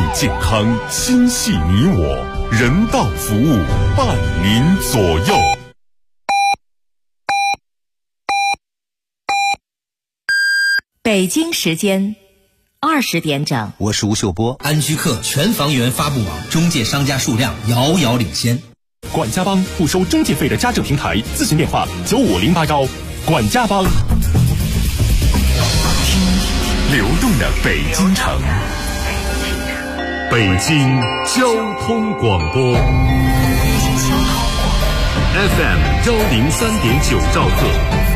健康，心系你我，人道服务伴您左右。 北京时间20点整， 我是吴秀波。 安居客全房源发布网中介商家数量遥遥领先。 管家帮不收中介费的家政平台，咨询电话95081。管家帮。 听流动的北京城，北京交通广播 FM 103.9兆赫。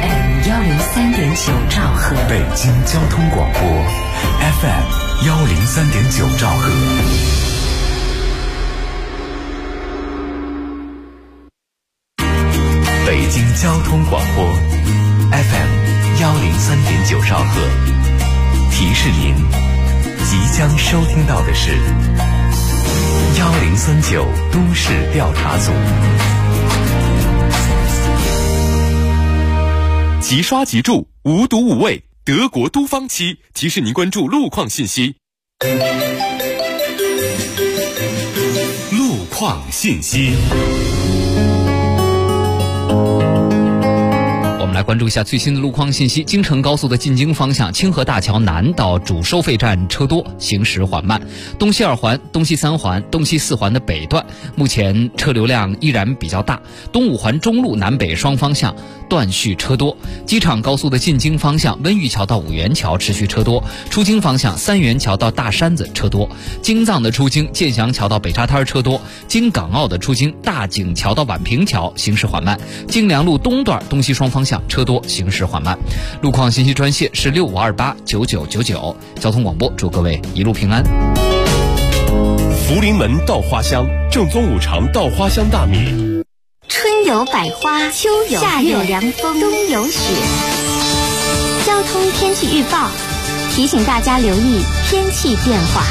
103.9兆赫， 北京交通广播 FM 103.9兆赫。北京交通广播 FM 103.9兆赫。提示您，即将收听到的是1039都市调查组。 即刷即住，无毒无味，德国都方漆提示您关注路况信息。 路况信息。 我们来关注一下最新的路况信息。京承高速的进京方向清河大桥南到主收费站车多，行驶缓慢。东西2环、东西3环、东西4环的北段目前车流量依然比较大。东5环中路南北双方向断续车多。机场高速的进京方向温榆桥到五元桥持续车多，出京方向三元桥到大山子车多。京藏的出京建祥桥到北沙滩车多。京港澳的出京大井桥到宛平桥行驶缓慢。京良路东段东西双方向车多，行驶缓慢。路况信息专线是65289999。交通广播祝各位一路平安。 福临门稻花香，正宗五常稻花香大米。 春有百花，秋有夏有凉风，冬有雪。交通天气预报提醒大家留意天气变化。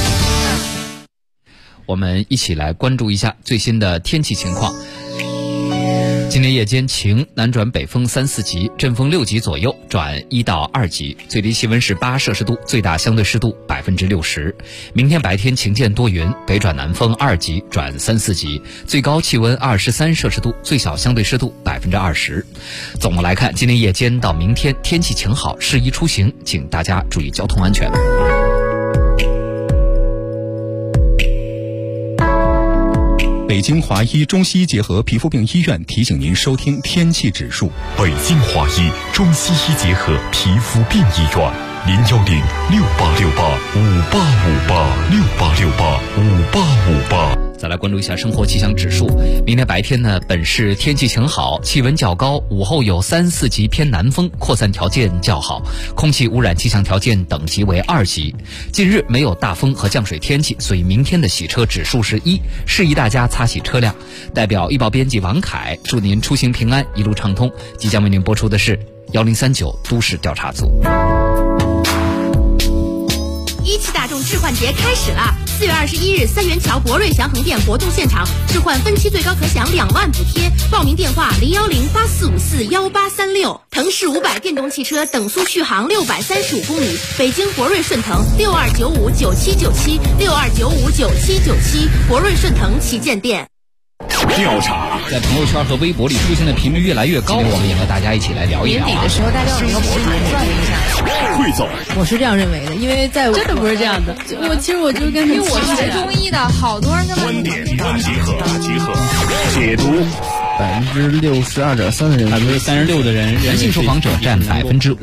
我们一起来关注一下最新的天气情况。今天夜间晴，南转北风3、4级，阵风6级左右，转1到2级，最低气温是8摄氏度，最大相对湿度60%。明天白天晴间多云，北转南风2级转3、4级，最高气温23摄氏度，最小相对湿度20%。总的来看，今天夜间到明天天气晴好，适宜出行，请大家注意交通安全。 北京华医中西医结合皮肤病医院提醒您收听天气指数。 北京华医中西医结合皮肤病医院，0106868585858，68685858。 再来关注一下生活气象指数。明天白天呢，本市天气晴好，气温较高，午后有3、4级偏南风，扩散条件较好，空气污染气象条件等级为2级。近日没有大风和降水天气，所以明天的洗车指数是1，适宜大家擦洗车辆。代表医报编辑王凯，祝您出行平安，一路畅通。即将为您播出的是1039都市调查组。 17大众置换节开始了！4月21日，三元桥博瑞祥恒店活动现场，置换分期最高可享2万补贴。报名电话01084541836。腾势500电动汽车等速续航635公里，北京博瑞顺腾62959797，62959797，博瑞顺腾旗舰店。 调查在朋友圈和微博里出现的频率越来越高，我们也和大家一起来聊一聊。 年底的时候，大家有一个博主转一下。 汇总， 我是这样认为的，因为在真的不是这样的。其实我就跟因为我是学中医的，好多人跟观点大集合，解读。 62.3%的人 ，36%的人，男性受访者占53.1%。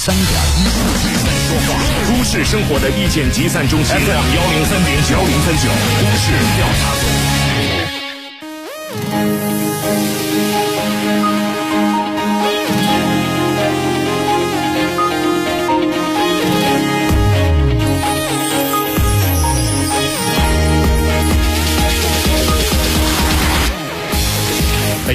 都市生活的意见集散中心 FM 103.9都市调查组。北京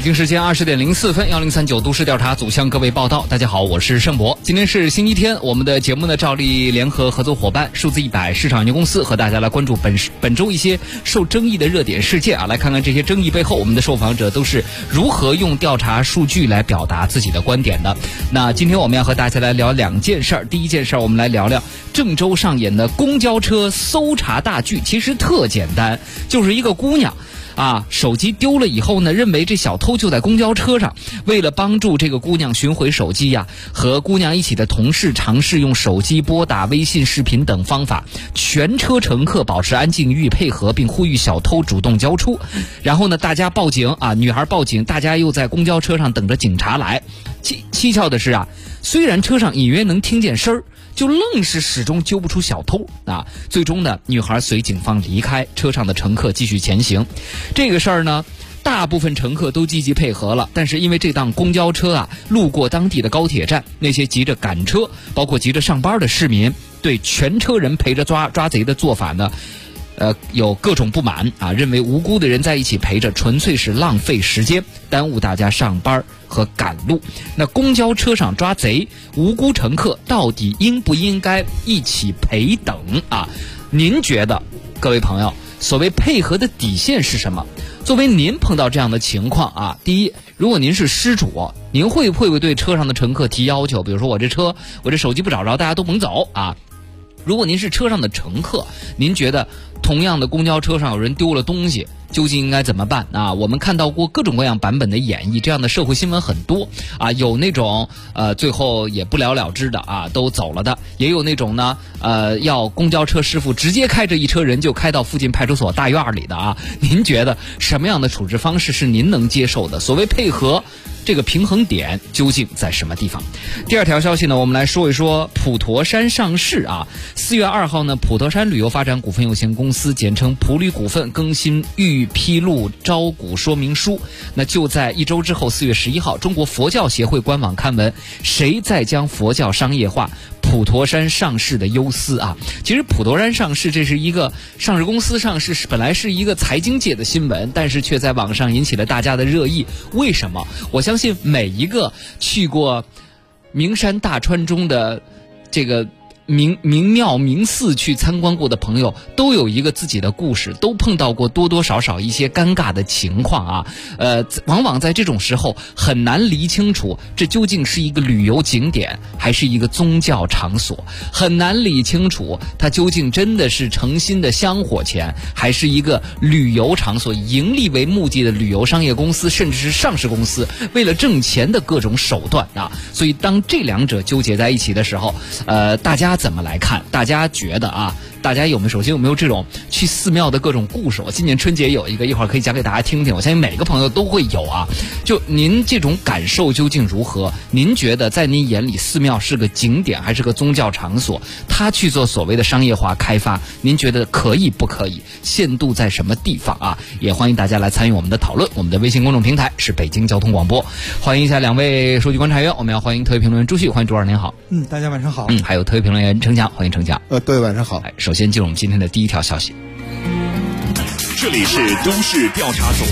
京时间20点04分，1039都市调查组向各位报道。大家好，我是盛博。今天是星期天，我们的节目呢照例联合合作伙伴数字100市场有限公司和大家来关注本周一些受争议的热点事件啊，来看看这些争议背后，我们的受访者都是如何用调查数据来表达自己的观点的。那今天我们要和大家来聊2件事儿。第一件事儿，我们来聊聊郑州上演的公交车搜查大剧，其实特简单，就是一个姑娘手机丢了以后呢，认为这小偷就在公交车上，为了帮助这个姑娘寻回手机和姑娘一起的同事尝试用手机拨打、微信视频等方法，全车乘客保持安静予以配合，并呼吁小偷主动交出。然后呢，大家报警女孩报警，大家又在公交车上等着警察来。蹊跷的是虽然车上隐约能听见声儿，就愣是始终揪不出小偷最终呢，女孩随警方离开，车上的乘客继续前行。这个事儿呢，大部分乘客都积极配合了，但是因为这档公交车路过当地的高铁站，那些急着赶车，包括急着上班的市民，对全车人陪着抓贼的做法呢，有各种不满认为无辜的人在一起陪着，纯粹是浪费时间，耽误大家上班和赶路。那公交车上抓贼，无辜乘客到底应不应该一起陪等您觉得，各位朋友，所谓配合的底线是什么？作为您碰到这样的情况第一，如果您是失主，您会不会对车上的乘客提要求？比如说我这手机不找着，大家都甭走如果您是车上的乘客，您觉得同样的公交车上有人丢了东西，究竟应该怎么办我们看到过各种各样版本的演绎，这样的社会新闻很多有那种最后也不了了之的都走了的，也有那种呢要公交车师傅直接开着一车人就开到附近派出所大院里的您觉得什么样的处置方式是您能接受的？所谓配合，这个平衡点究竟在什么地方？第二条消息呢，我们来说一说普陀山上市4月2号呢，普陀山旅游发展股份有限公司简称普旅股份更新预披露招股说明书。那就在1周之后，4月11号，中国佛教协会官网刊文，谁在将佛教商业化？普陀山上市的忧思其实普陀山上市，这是一个上市公司上市，本来是一个财经界的新闻，但是却在网上引起了大家的热议。为什么？我相信每一个去过名山大川中的这个名庙名寺去参观过的朋友，都有一个自己的故事，都碰到过多多少少一些尴尬的情况往往在这种时候很难理清楚这究竟是一个旅游景点还是一个宗教场所，很难理清楚它究竟真的是诚心的香火钱，还是一个旅游场所，盈利为目的的旅游商业公司，甚至是上市公司为了挣钱的各种手段所以当这两者纠结在一起的时候大家怎么来看？大家觉得大家首先有没有这种去寺庙的各种故事？我今年春节有一个，一会儿可以讲给大家听听，我相信每个朋友都会有就您这种感受究竟如何？您觉得在您眼里寺庙是个景点还是个宗教场所？他去做所谓的商业化开发，您觉得可以不可以？限度在什么地方也欢迎大家来参与我们的讨论。我们的微信公众平台是北京交通广播，欢迎一下2位数据观察员。我们要欢迎特约评论员朱旭，欢迎朱老师您好。 大家晚上好。 还有特约评论员程强，欢迎程强。 对，晚上好。 首先进入我们今天的第一条消息。 这里是都市调查组。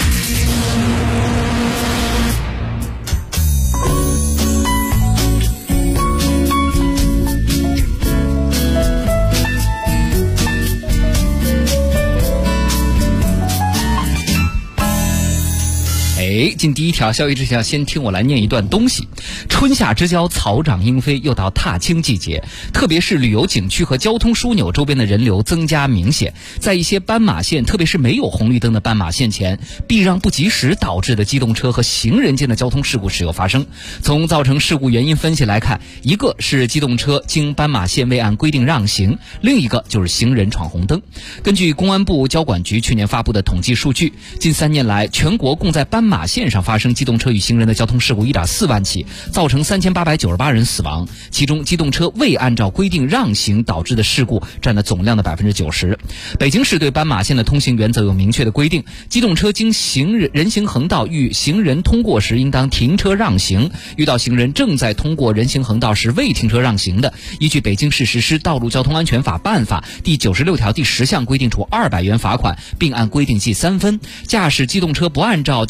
进第一条消息之前，先听我来念一段东西。春夏之交，草长莺飞，又到踏青季节，特别是旅游景区和交通枢纽周边的人流增加明显，在一些斑马线，特别是没有红绿灯的斑马线前，避让不及时导致的机动车和行人间的交通事故时有发生。从造成事故原因分析来看，一个是机动车经斑马线未按规定让行，另一个就是行人闯红灯。根据公安部交管局去年发布的统计数据，近3年来，全国共在斑马线上发生机动车与行人的交通事故 1.4 万起，造成3898人死亡，其中机动车未按照规定让行导致的事故占了总量的 90%。 北京市对斑马线的通行原则有明确的规定，机动车经人行横道遇行人通过时应当停车让行，遇到行人正在通过人行横道时未停车让行的，依据北京市实施道路交通安全法办法第96条第10项规定处200元罚款，并按规定记3分。驾驶机动车不按照交通线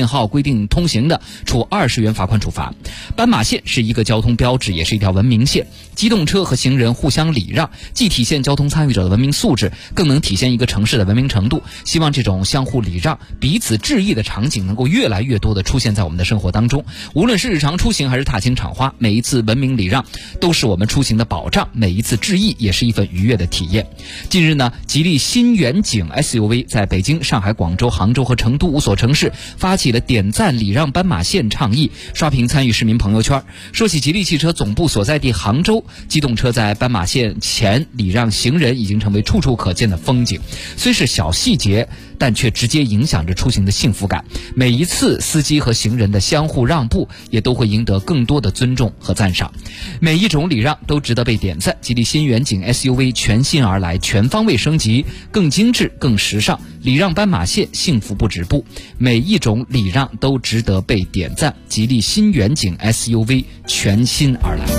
信号规定通行的，处20元罚款处罚。斑马线是一个交通标志，也是一条文明线，机动车和行人互相礼让，既体现交通参与者的文明素质，更能体现一个城市的文明程度。希望这种相互礼让、彼此致意的场景能够越来越多的出现在我们的生活当中。无论是日常出行还是踏青赏花，每一次文明礼让都是我们出行的保障，每一次致意也是一份愉悦的体验。近日呢，吉利新远景 SUV 在北京、上海、广州、杭州和成都5所城市发起了点赞礼让斑马线倡议，刷屏参与市民朋友圈。说起吉利汽车总部所在地杭州，机动车在斑马线前礼让行人已经成为处处可见的风景。虽是小细节，但却直接影响着出行的幸福感。每一次司机和行人的相互让步，也都会赢得更多的尊重和赞赏。每一种礼让都值得被点赞。吉利新远景 SUV 全新而来，全方位升级，更精致、更时尚。礼让斑马线，幸福不止步。每一种礼让都值得被点赞。吉利新远景 SUV 全新而来。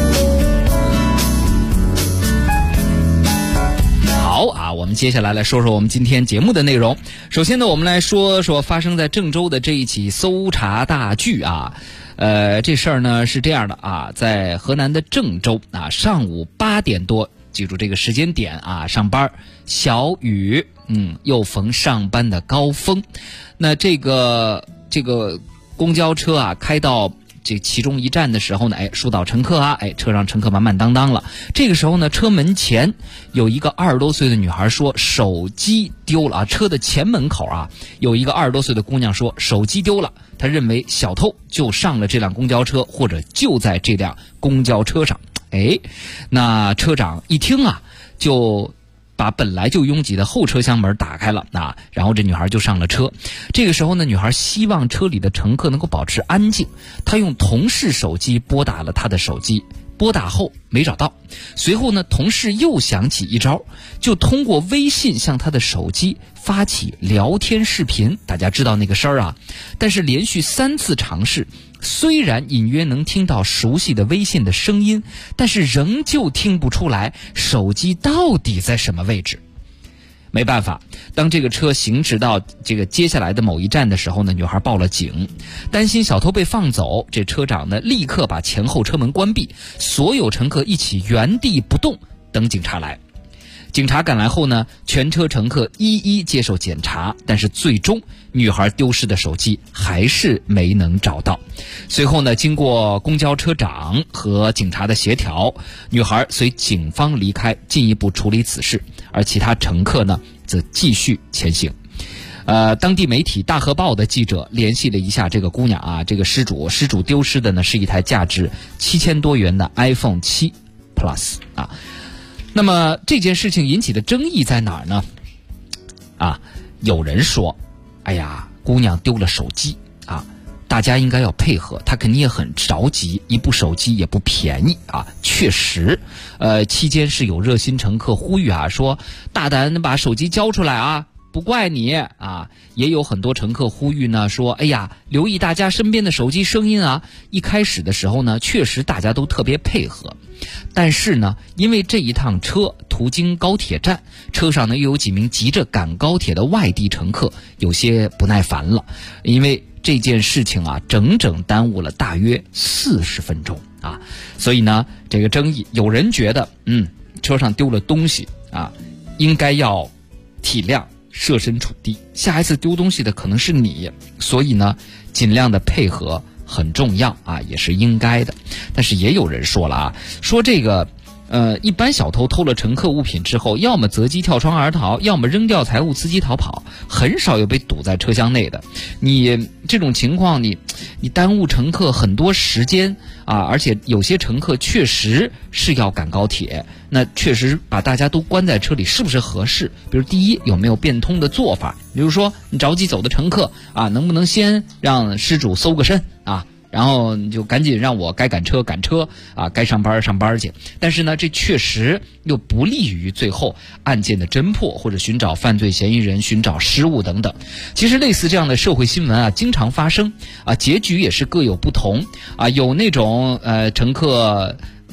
好啊，我们接下来来说说我们今天节目的内容。首先呢，我们来说说发生在郑州的这一起搜查大剧啊。这事儿呢是这样的啊，在河南的郑州啊，上午8点多，记住这个时间点啊，上班，小雨，又逢上班的高峰。那这个公交车啊，开到这其中一站的时候呢，疏导乘客啊，车上乘客满满当当了。这个时候呢，车门前有一个20多岁的女孩说手机丢了啊，车的前门口啊，有一个20多岁的姑娘说手机丢了，她认为小偷就上了这辆公交车，或者就在这辆公交车上。那车长一听啊，就把本来就拥挤的后车厢门打开了啊，然后这女孩就上了车。这个时候呢，女孩希望车里的乘客能够保持安静，她用同事手机拨打了她的手机，拨打后没找到。随后呢，同事又想起一招，就通过微信向她的手机发起聊天视频。大家知道那个事儿啊，但是连续3次尝试，虽然隐约能听到熟悉的微信的声音，但是仍旧听不出来手机到底在什么位置。没办法，当这个车行驶到这个接下来的某一站的时候呢，女孩报了警，担心小偷被放走。这车长呢，立刻把前后车门关闭，所有乘客一起原地不动，等警察来。警察赶来后呢，全车乘客一一接受检查，但是最终女孩丢失的手机还是没能找到。随后呢，经过公交车长和警察的协调，女孩随警方离开，进一步处理此事，而其他乘客呢，则继续前行。当地媒体大河报的记者联系了一下这个姑娘啊，这个失主丢失的呢是一台价值7000多元的 iPhone 7 Plus 啊。那么这件事情引起的争议在哪儿呢？有人说，姑娘丢了手机啊，大家应该要配合，她肯定也很着急，一部手机也不便宜啊。确实，期间是有热心乘客呼吁啊，说大胆把手机交出来啊，不怪你啊。也有很多乘客呼吁呢，说留意大家身边的手机声音啊。一开始的时候呢，确实大家都特别配合，但是呢，因为这一趟车途经高铁站，车上呢又有几名急着赶高铁的外地乘客，有些不耐烦了，因为这件事情啊，整整耽误了大约40分钟啊。所以呢，这个争议，有人觉得车上丢了东西啊，应该要体谅，设身处地，下一次丢东西的可能是你，所以呢，尽量的配合很重要啊，也是应该的。但是也有人说了啊，说这个一般小偷偷了乘客物品之后，要么择机跳窗而逃，要么扔掉财物伺机逃跑，很少有被堵在车厢内的。你这种情况，你耽误乘客很多时间啊，而且有些乘客确实是要赶高铁，那确实把大家都关在车里是不是合适？比如第一，有没有变通的做法？比如说你着急走的乘客啊，能不能先让失主搜个身啊？然后你就赶紧让我该赶车赶车啊，该上班上班去。但是呢，这确实又不利于最后案件的侦破，或者寻找犯罪嫌疑人、寻找失物等等。其实类似这样的社会新闻啊，经常发生啊，结局也是各有不同啊。有那种乘客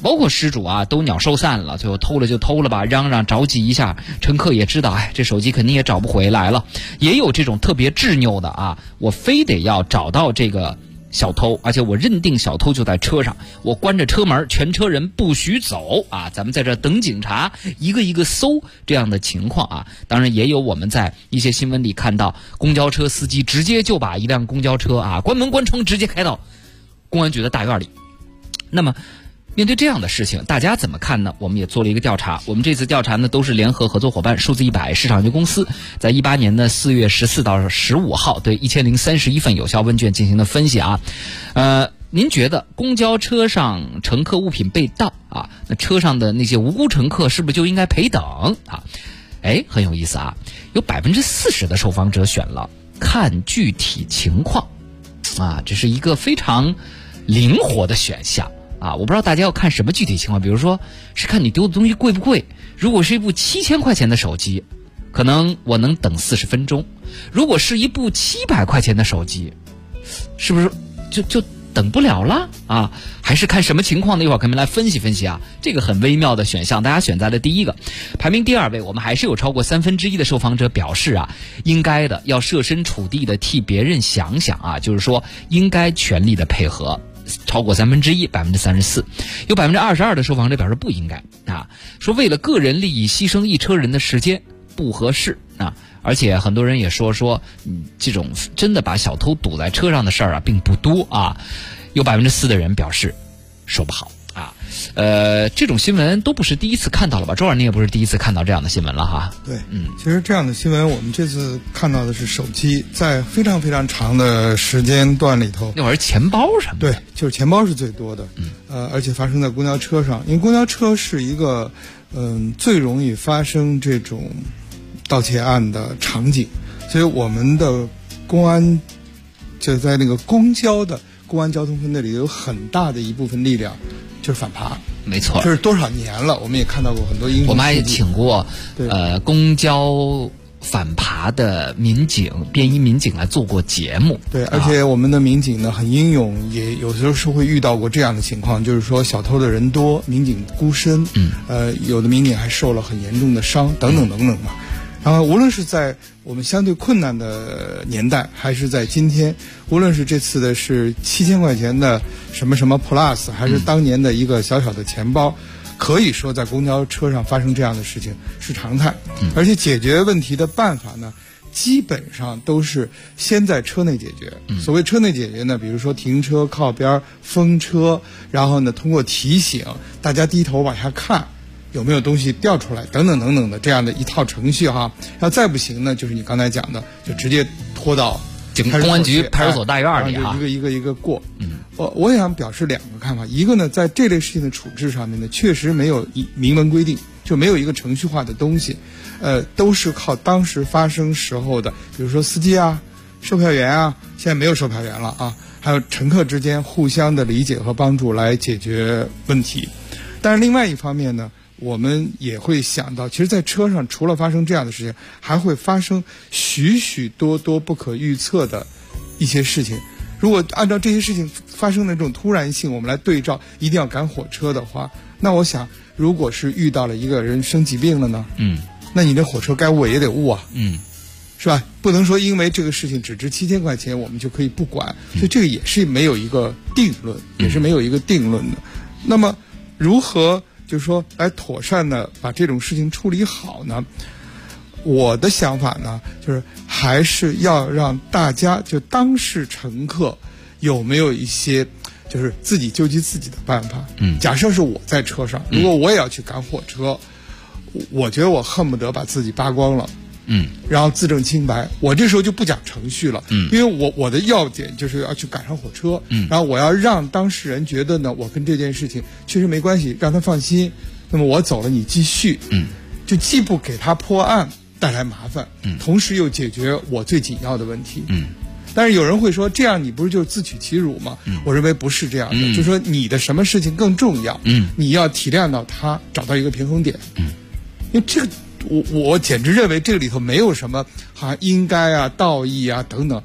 包括失主啊都鸟兽散了，最后偷了就偷了吧，嚷嚷着急一下，乘客也知道，这手机肯定也找不回来了。也有这种特别执拗的啊，我非得要找到这个小偷，而且我认定小偷就在车上，我关着车门，全车人不许走啊！咱们在这等警察，一个一个搜这样的情况啊。当然也有我们在一些新闻里看到，公交车司机直接就把一辆公交车啊关门关窗，直接开到公安局的大院里。那么面对这样的事情，大家怎么看呢？我们也做了一个调查。我们这次调查呢，都是联合合作伙伴数字100市场有限公司在18年的4月14到15号对1031份有效问卷进行的分析啊。您觉得公交车上乘客物品被盗啊，那车上的那些无辜乘客是不是就应该赔等啊？很有意思啊，有40%的受访者选了看具体情况啊，这是一个非常灵活的选项。我不知道大家要看什么具体情况，比如说是看你丢的东西贵不贵。如果是一部7000块钱的手机，可能我能等40分钟；如果是一部700块钱的手机，是不是就等不了了啊？还是看什么情况呢？一会儿咱们来分析分析啊。这个很微妙的选项，大家选在了第一个。排名第2位，我们还是有超过1/3的受访者表示啊，应该的，要设身处地的替别人想想啊，就是说应该全力的配合。超过1/3%， 34%，有22%的受访者表示不应该啊，说为了个人利益牺牲一车人的时间不合适啊，而且很多人也说这种真的把小偷堵在车上的事儿啊并不多啊，有4%的人表示说不好啊。这种新闻都不是第一次看到了吧？周二你也不是第一次看到这样的新闻了哈。 对，其实这样的新闻我们这次看到的是手机在非常非常长的时间段里头， 那会儿钱包什么的， 对，就是钱包是最多的，而且发生在公交车上，因为公交车是一个最容易发生这种盗窃案的场景，所以我们的公安就在那个公交的公安交通分队里有很大的一部分力量就是反扒。 没错， 这是多少年了，我们也看到过很多英雄。 我们还请过公交反扒的便衣民警来做过节目。 对，而且我们的民警呢很英勇，也有时候是会遇到过这样的情况，就是说小偷的人多，民警孤身，有的民警还受了很严重的伤，等等等等嘛。然后无论是在我们相对困难的年代，还是在今天，无论是这次的是7000块钱的什么什么 Plus， 还是当年的一个小小的钱包，可以说在公交车上发生这样的事情是常态。而且解决问题的办法呢，基本上都是先在车内解决。所谓车内解决呢，比如说停车靠边封车，然后呢通过提醒大家低头往下看有没有东西掉出来，等等等等的这样的一套程序哈。要再不行呢，就是你刚才讲的，就直接拖到公安局派出所大院里啊，一个过。我想表示2个看法，一个呢，在这类事情的处置上面呢，确实没有明文规定，就没有一个程序化的东西，都是靠当时发生时候的，比如说司机啊、售票员啊，现在没有售票员了啊，还有乘客之间互相的理解和帮助来解决问题。但是另外一方面呢，我们也会想到，其实在车上除了发生这样的事情，还会发生许许多多不可预测的一些事情。如果按照这些事情发生的这种突然性，我们来对照一定要赶火车的话，那我想如果是遇到了一个人生疾病了呢，那你的火车该误也得误啊，是吧？不能说因为这个事情只值7000块钱我们就可以不管，所以这个也是没有一个定论，也是没有一个定论的。那么如何就是说来妥善的把这种事情处理好呢？我的想法呢，就是还是要让大家就当事乘客有没有一些就是自己救济自己的办法。假设是我在车上，如果我也要去赶火车，我觉得我恨不得把自己扒光了，然后自证清白。我这时候就不讲程序了，因为我的要点就是要去赶上火车，然后我要让当事人觉得呢，我跟这件事情确实没关系，让他放心。那么我走了，你继续，就既不给他破案带来麻烦，同时又解决我最紧要的问题。但是有人会说，这样你不是就是自取其辱吗？我认为不是这样的，就是说你的什么事情更重要，你要体谅到他，找到一个平衡点。因为这个我简直认为这个里头没有什么好像应该啊、道义啊等等，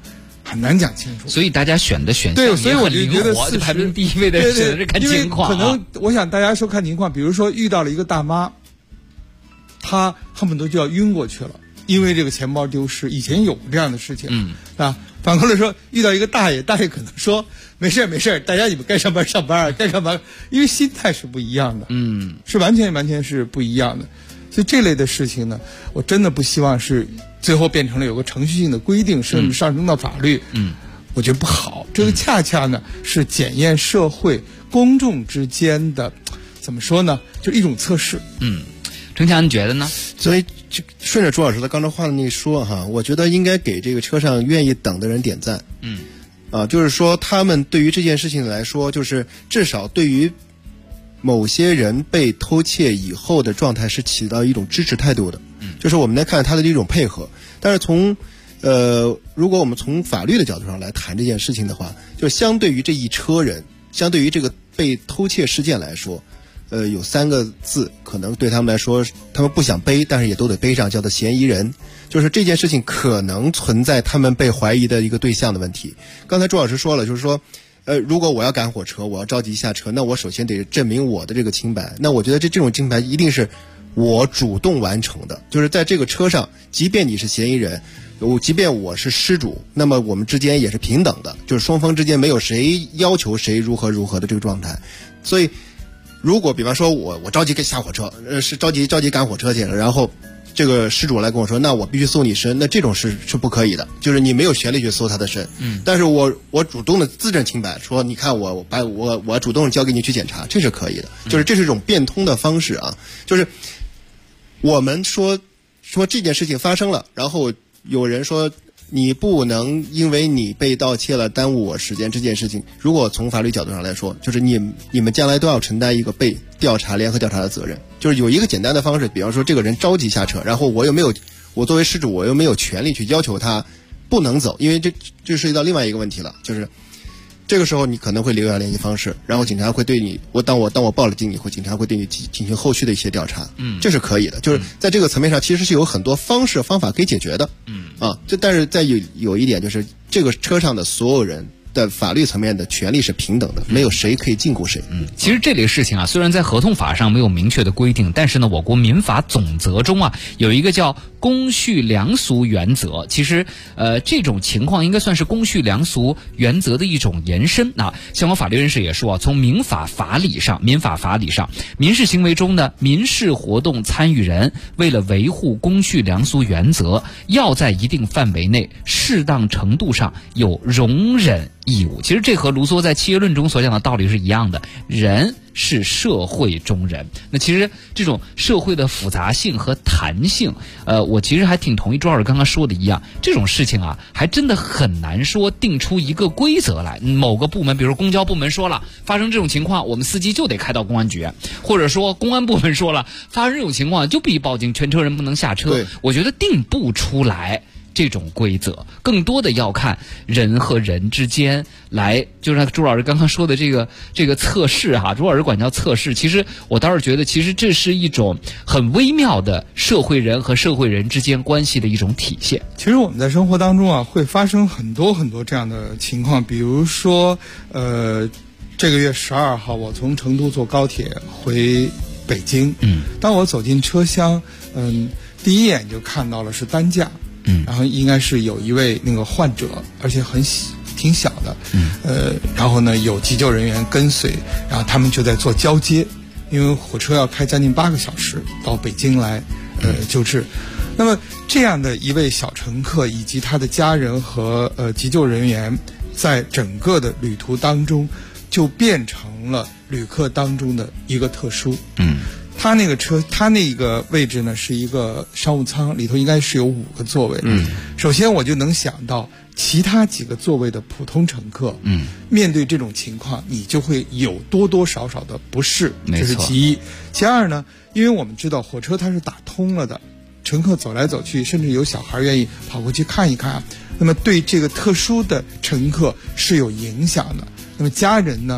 很难讲清楚。 所以大家选的选项对，所以我就觉得就排名第一位的选的是看情况、啊。 因为可能我想大家说看情况，比如说遇到了一个大妈，她恨不得就要晕过去了，因为这个钱包丢失，以前有过这样的事情，啊。反过来说，遇到一个大爷，大爷可能说没事没事，大家你们该上班上班，该干嘛？因为心态是不一样的，是完全是不一样的。所以这类的事情呢，我真的不希望是最后变成了有个程序性的规定，甚至上升到法律，我觉得不好。这个恰恰呢是检验社会公众之间的，怎么说呢？就一种测试。 程强，你觉得呢？ 所以顺着朱老师的刚才话的那说哈，我觉得应该给这个车上愿意等的人点赞。就是说他们对于这件事情来说，就是至少对于某些人被偷窃以后的状态是起到一种支持态度的。就是我们来看他的一种配合。但是如果我们从法律的角度上来谈这件事情的话，就相对于这一车人，相对于这个被偷窃事件来说，有3个字可能对他们来说，他们不想背，但是也都得背上，叫做嫌疑人。就是这件事情可能存在他们被怀疑的一个对象的问题。刚才朱老师说了，就是说如果我要赶火车，我要着急下车，那我首先得证明我的这个清白。那我觉得这种清白一定是我主动完成的，就是在这个车上，即便你是嫌疑人，即便我是失主，那么我们之间也是平等的，就是双方之间没有谁要求谁如何的这个状态。所以如果比方说我着急下火车，是着急赶火车去了，然后这个失主来跟我说，那我必须搜你身，那这种是不可以的，就是你没有权利去搜他的身。但是我主动的自证清白，说你看我主动交给你去检查，这是可以的，就是这是一种变通的方式啊。就是我们说这件事情发生了，然后有人说你不能因为你被盗窃了耽误我时间，这件事情如果从法律角度上来说，就是你们将来都要承担一个被联合调查的责任。就是有一个简单的方式，比方说这个人着急下车，然后我作为失主，我又没有权利去要求他不能走，因为这涉及到另外一个问题了，就是这个时候你可能会留下联系方式，然后警察会对你，当我报了警以后，警察会对你进行后续的一些调查，这是可以的。就是在这个层面上，其实是有很多方法可以解决的，但是在有一点，就是这个车上的所有人的法律层面的权利是平等的，没有谁可以禁锢谁。 其实这类事情啊，虽然在合同法上没有明确的规定，但是呢，我国民法总则中啊有一个叫公序良俗原则。其实这种情况应该算是公序良俗原则的一种延伸啊。相关法律人士也说啊，从民法法理上，民事行为中呢，民事活动参与人为了维护公序良俗原则，要在一定范围内、适当程度上有容忍义务。其实这和卢梭在《契约论》中所讲的道理是一样的，人是社会中人。那其实这种社会的复杂性和弹性，我其实还挺同意周老师刚刚说的一样，这种事情啊，还真的很难说定出一个规则来。某个部门，比如公交部门说了，发生这种情况，我们司机就得开到公安局，或者说公安部门说了，发生这种情况就必须报警，全车人不能下车。我觉得定不出来这种规则，更多的要看人和人之间来，就像朱老师刚刚说的这个测试哈，朱老师管叫测试。其实我倒是觉得，其实这是一种很微妙的社会人和社会人之间关系的一种体现。 其实我们在生活当中啊，会发生很多这样的情况，比如说这个月12号，我从成都坐高铁回北京，当我走进车厢，第一眼就看到了是担架。然后应该是有一位那个患者，而且挺小的，然后呢有急救人员跟随，然后他们就在做交接，因为火车要开将近8个小时到北京来救治。那么这样的一位小乘客以及他的家人和急救人员，在整个的旅途当中就变成了旅客当中的一个特殊。他那个位置呢是一个商务舱，里头应该是有5个座位。首先我就能想到其他几个座位的普通乘客，面对这种情况，你就会有多多少少的不适，这是其一。其二呢，因为我们知道火车它是打通了的，乘客走来走去，甚至有小孩愿意跑过去看一看，那么对这个特殊的乘客是有影响的。那么家人呢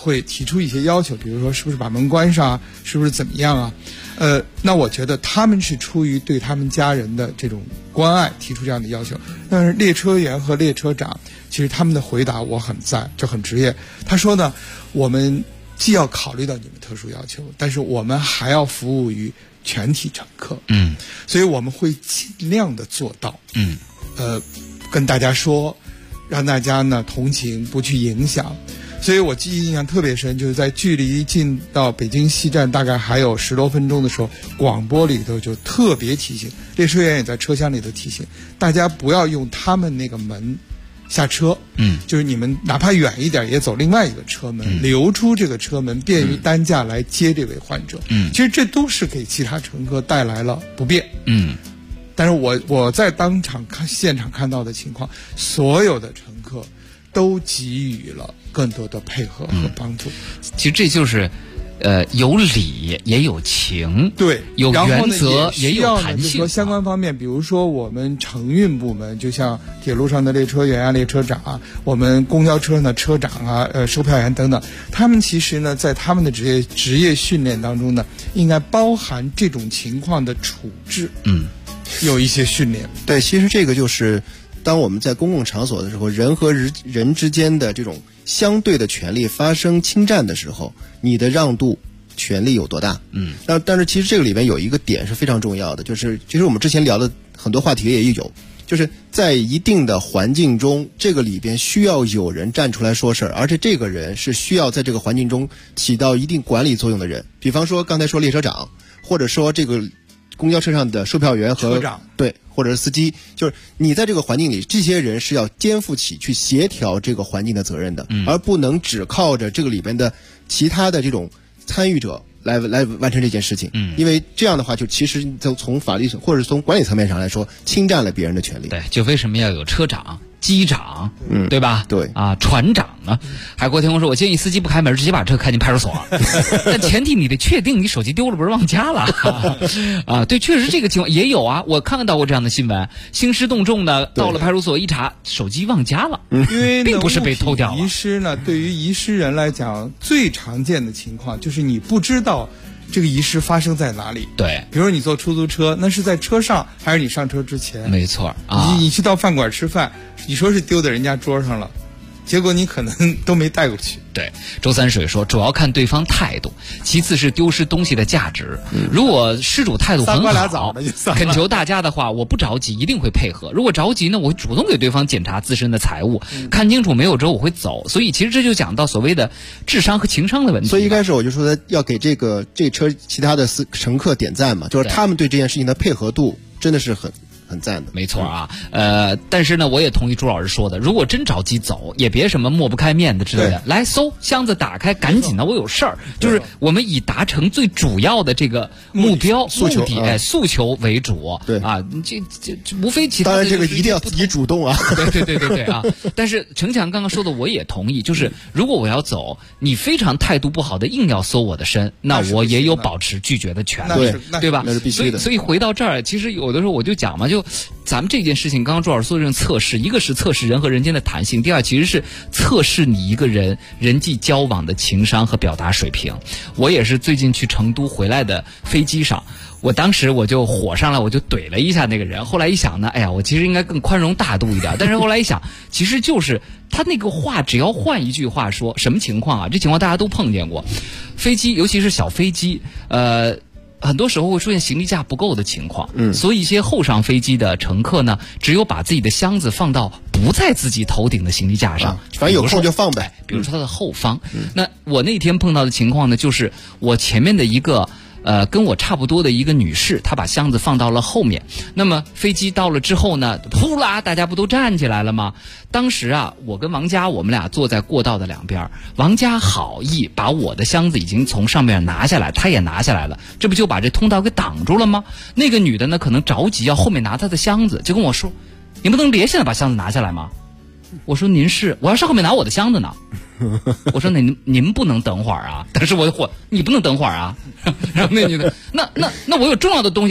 会提出一些要求，比如说是不是把门关上啊，是不是怎么样啊？那我觉得他们是出于对他们家人的这种关爱提出这样的要求。但是列车员和列车长其实他们的回答我很赞，就很职业。他说呢，我们既要考虑到你们特殊要求，但是我们还要服务于全体乘客。所以我们会尽量的做到。跟大家说，让大家呢同情，不去影响。所以我记忆印象特别深，就是在距离进到北京西站大概还有10多分钟的时候，广播里头就特别提醒，列车员也在车厢里头提醒大家不要用他们那个门下车，就是你们哪怕远一点也走另外一个车门，留出这个车门，便于担架来接这位患者。其实这都是给其他乘客带来了不便。但是我在当场现场看到的情况，所有的乘客都给予了更多的配合和帮助。 其实这就是有理也有情， 对， 有原则也有弹性。 就是说相关方面，比如说我们承运部门，就像铁路上的列车员啊、列车长啊，我们公交车上的车长啊、售票员等等，他们其实呢，在他们的职业训练当中呢，应该包含这种情况的处置。有一些训练。 对，其实这个就是当我们在公共场所的时候，人和人之间的这种相对的权利发生侵占的时候，你的让渡权利有多大？但是其实这个里面有一个点是非常重要的，就是其实我们之前聊的很多话题也有，就是在一定的环境中，这个里边需要有人站出来说事儿，而且这个人是需要在这个环境中起到一定管理作用的人。比方说刚才说列车长，或者说这个公交车上的售票员和车长， 对，或者是司机，就是你在这个环境里，这些人是要肩负起去协调这个环境的责任的，而不能只靠着这个里边的其他的这种参与者来完成这件事情。因为这样的话，就其实就从法律或者从管理层面上来说，侵占了别人的权利。 对，就为什么要有车长、机长，对吧？ 对啊，船长呢？海阔天空说，我建议司机不开门，直接把车开进派出所。但前提你得确定你手机丢了，不是忘家了啊？对，确实这个情况也有啊，我看到过这样的新闻，兴师动众的到了派出所一查，手机忘家了， 因为并不是被偷掉了。 遗失呢，对于遗失人来讲，最常见的情况就是你不知道这个遗失发生在哪里？ 对， 比如说你坐出租车，那是在车上还是你上车之前？ 没错啊， 你去到饭馆吃饭，你说是丢在人家桌上了，结果你可能都没带过去。 对，周三水说，主要看对方态度，其次是丢失东西的价值。如果失主态度很好，恳求大家的话，我不着急，一定会配合。如果着急呢，我会主动给对方检查自身的财物，看清楚没有之后我会走。所以其实这就讲到所谓的智商和情商的问题。 所以一开始我就说要给这车其他的乘客点赞嘛，就是他们对这件事情的配合度真的是很赞的。 没错啊，但是呢，我也同意朱老师说的，如果真着急走，也别什么抹不开面的之类的，来搜箱子打开，赶紧的，我有事儿。就是我们以达成最主要的这个目标诉求诉求为主。 对啊，这无非其他的。 当然，这个一定要自己主动啊。 对啊！但是程强刚刚说的我也同意，就是如果我要走，你非常态度不好的硬要搜我的身，那我也有保持拒绝的权利，对吧？ 那是必须的。 所以回到这儿，其实有的时候我就讲嘛，就咱们这件事情，刚刚朱老师说的这种测试，一个是测试人和人间的弹性，第二其实是测试你一个人人际交往的情商和表达水平。我也是最近去成都回来的飞机上，我当时我就火上来，我就怼了一下那个人。后来一想呢，哎呀，我其实应该更宽容大度一点。但是后来一想，其实就是他那个话，只要换一句话说，什么情况啊？这情况大家都碰见过，飞机尤其是小飞机，很多时候会出现行李架不够的情况，所以一些后上飞机的乘客呢，只有把自己的箱子放到不在自己头顶的行李架上， 反正有空就放呗。 比如说它的后方。那我那天碰到的情况呢，就是我前面的一个跟我差不多的一个女士，她把箱子放到了后面。那么飞机到了之后呢，呼啦，大家不都站起来了吗？当时啊，我跟王佳我们俩坐在过道的两边，王佳好意把我的箱子已经从上面拿下来，她也拿下来了，这不就把这通道给挡住了吗？那个女的呢，可能着急要后面拿她的箱子，就跟我说：“你不能别现在把箱子拿下来吗？”我说：“您是，我要上后面拿我的箱子呢。”我说您不能等会儿啊！但是我你不能等会儿啊！然后那女的，那我有重要的东西，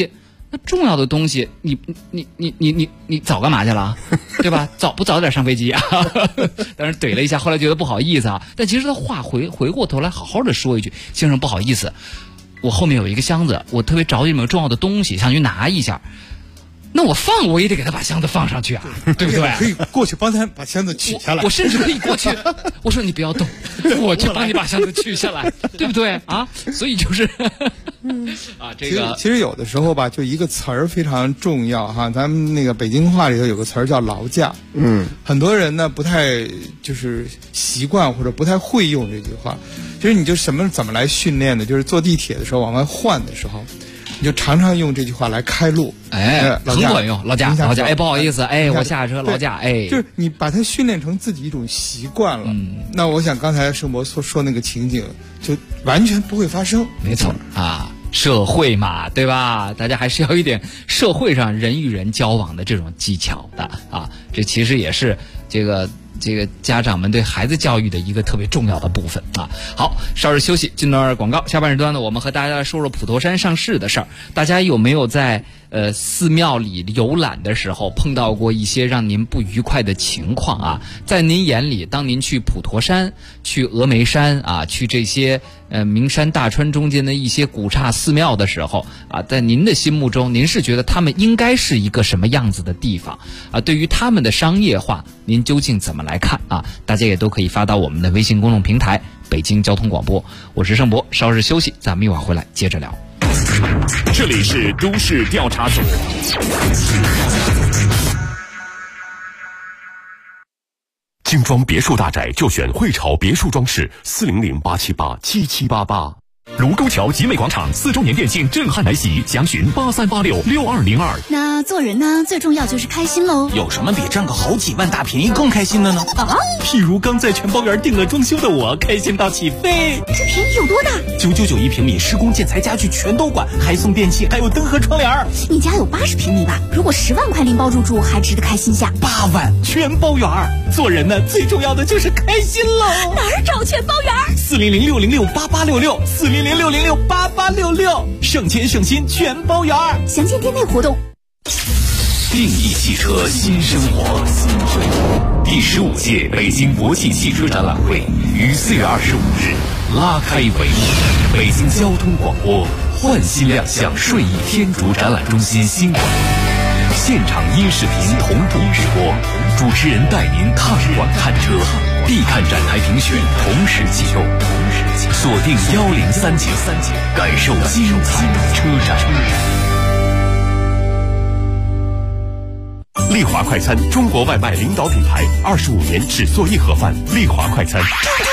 那重要的东西，你早干嘛去了，对吧？早点上飞机啊？当然怼了一下，后来觉得不好意思啊。但其实他话回过头来好好的说一句：“先生，不好意思，我后面有一个箱子，我特别着急，有没有重要的东西想去拿一下。”那我也得给他把箱子放上去啊，对不对？ 可以过去帮他把箱子取下来。 我甚至可以过去，我说你不要动，我去帮你把箱子取下来，对不对啊？所以就是这个其实有的时候吧，就一个词儿非常重要哈。咱们那个北京话里头有个词儿叫劳驾，很多人呢不太就是习惯或者不太会用这句话。其实你就怎么来训练呢？就是坐地铁的时候往外换的时候。你就常常用这句话来开路， 很管用。劳驾，不好意思，我下车，劳驾， 就是你把它训练成自己一种习惯了。那我想刚才盛博说那个情景，就完全不会发生。 没错啊，社会嘛，对吧？大家还是要一点社会上人与人交往的这种技巧的啊。这其实也是这个家长们对孩子教育的一个特别重要的部分啊。好，稍事休息，进段广告。下半时段呢，我们和大家说说普陀山上市的事儿。大家有没有在寺庙里游览的时候碰到过一些让您不愉快的情况啊？在您眼里，当您去普陀山、去峨眉山啊、去这些名山大川中间的一些古刹寺庙的时候啊，在您的心目中，您是觉得他们应该是一个什么样子的地方啊？对于他们的商业化，您究竟怎么来看啊？大家也都可以发到我们的微信公众平台北京交通广播。我是盛博，稍事休息，咱们一会儿回来接着聊。 这里是都市调查组。精装别墅大宅就选汇潮别墅装饰，400-878-7788。卢沟桥集美广场4周年店庆震撼来袭，详询83866202。 那做人呢，最重要就是开心喽。 有什么比赚个好几万大便宜更开心的呢？譬如刚在全包园订了装修的我，开心到起飞。 这便宜有多大 ？999平米，施工建材家具全都管，还送电器，还有灯和窗帘。 你家有80平米吧？如果10万块拎包入住，还值得开心下。 8万全包园。做人呢，最重要的就是开心喽。 哪儿找全包园 ？400-606-8866，400-606-8866，省钱省心全包园。 详见店内活动。 定义汽车新生活。第15届北京国际汽车展览会于4月25日拉开帷幕。北京交通广播焕新亮相顺义天竺展览中心新馆，现场音视频同步直播，主持人带您看馆看车，必看展台评选同时启动，锁定1039，感受精彩车展。 丽华快餐，中国外卖领导品牌，25年只做一盒饭。丽华快餐。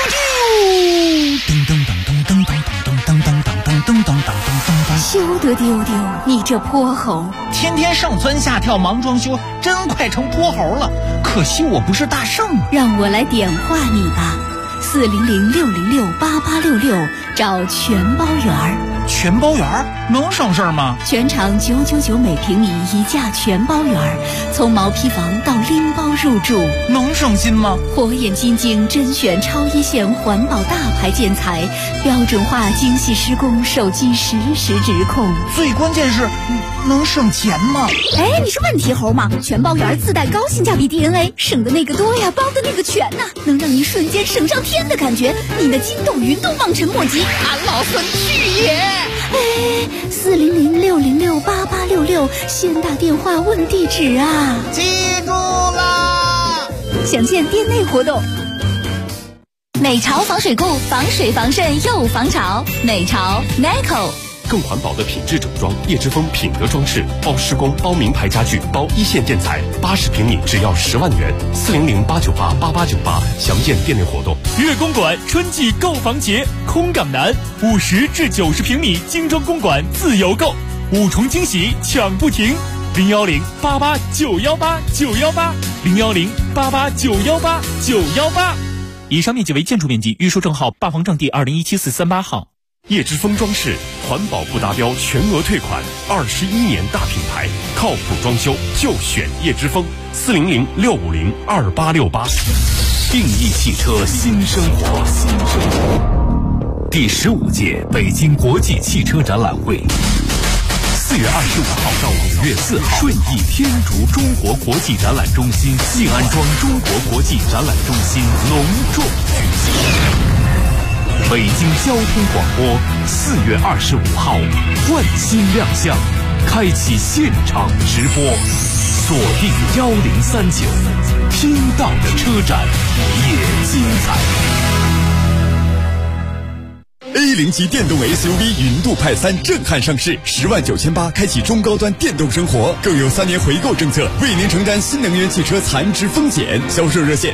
休得丢丢，你这泼猴！ 天天上蹿下跳忙装修，真快成泼猴了。可惜我不是大圣， 让我来点化你吧。400-606-8866，找全包园。 全包园能省事儿吗？ 全场999每平米一价全包园，从毛坯房到拎包入住， 能省心吗？ 火眼金睛甄选超一线环保大牌建材，标准化精细施工，手机实时直控。 最关键是能省钱吗？ 哎，你是问题猴吗？全包园自带高性价比 DNA， 省的那个多呀，包的那个全呐，能让你瞬间省上天的感觉，你的筋斗云都望尘莫及。 俺老孙去也！ 哎，400-606-8866，先打电话问地址啊！ 记住啦！ 详见店内活动。美潮防水固，防水防渗又防潮。美潮 Neco。 更环保的品质整装，叶之峰品德装饰，包施工，包名牌家具，包一线建材，80平米只要10万元。400-898-8898，详见店内活动。 粤公馆春季购房节，空港南50至90平米精装公馆自由购，5重惊喜抢不停。010-88918-918，010-88918-918。以上面积为建筑面积，预售证号霸房证第2017-438号。 叶之峰装饰，环保不达标全额退款，21年大品牌，靠谱装修就选叶之峰。400-650-2868。 定义汽车新生活。第15届北京国际汽车展览会 4月25号到5月4号，顺义天竺中国国际展览中心西安庄中国国际展览中心隆重举行。北京交通广播4月25号换新亮相，开启现场直播，锁定1039，听到的车展也精彩。 A0级电动 SUV 云度派3震撼上市，10.980万开启中高端电动生活，更有3年回购政策，为您承担新能源汽车残值风险。销售热线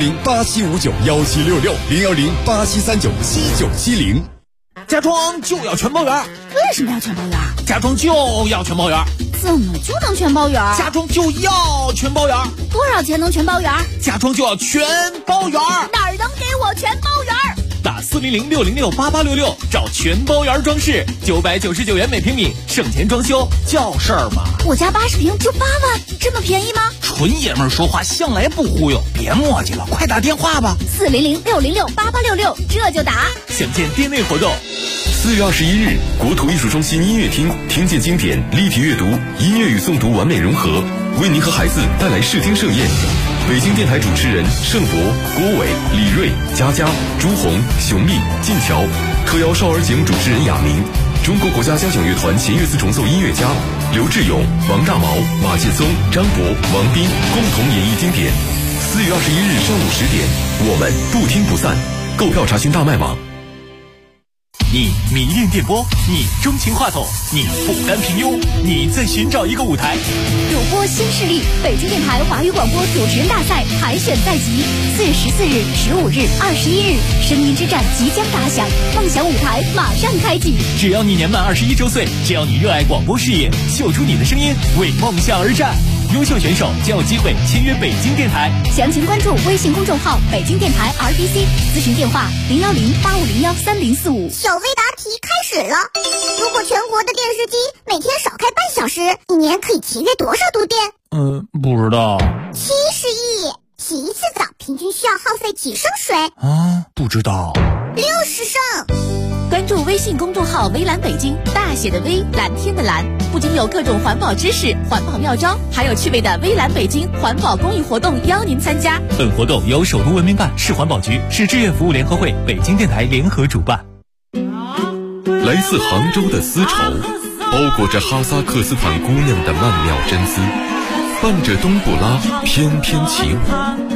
010-8759-1766，010-8739-7970。 家装就要全包圆。 为什么要全包圆？ 家装就要全包圆。 怎么就能全包圆？ 家装就要全包圆。 多少钱能全包圆？ 家装就要全包圆。 哪儿能给我全包圆？ 打400-606-8866找全包圆装饰，999元每平米，省钱装修叫事儿吗？ 我家80平就8万，这么便宜吗？ 纯爷们儿说话向来不忽悠，别磨叽了，快打电话吧。 400-606-8866，这就打。 详见店内活动。 4月21日，国土艺术中心音乐厅，听见经典，立体阅读，音乐与诵读完美融合，为您和孩子带来视听盛宴。北京电台主持人盛博、郭伟、李锐、佳佳、朱红、熊丽、晋桥，特邀少儿节目主持人亚明，中国国家交响乐团弦乐四重奏音乐家刘志勇、王大毛、马劲松、张博、王斌共同演绎经典。4月21日上午10点，我们不听不散。购票查询大麦网。 你迷恋电波，你钟情话筒，你不甘平庸，你在寻找一个舞台。 主播新势力，北京电台华语广播主持人大赛海选在即，4月14日、15日、21日，声音之战即将打响，梦想舞台马上开启。 只要你年满21周岁，只要你热爱广播事业，秀出你的声音，为梦想而战。优秀选手将有机会签约北京电台。 详情关注微信公众号北京电台 RDC， 咨询电话010-8501-3045。 小微答题开始了。如果全国的电视机每天少开半小时，一年可以节约多少度电？ 不知道。 70亿。洗一次澡平均需要耗费几升水？ 不知道。 60升。 关注微信公众号微蓝北京，大写的微，蓝天的蓝，不仅有各种环保知识、环保妙招，还有趣味的微蓝北京环保公益活动邀您参加。 本活动由首都文明办、市环保局、市志愿服务联合会、北京电台联合主办。 来自杭州的丝绸，包裹着哈萨克斯坦姑娘的曼妙真姿，伴着冬不拉翩翩起舞。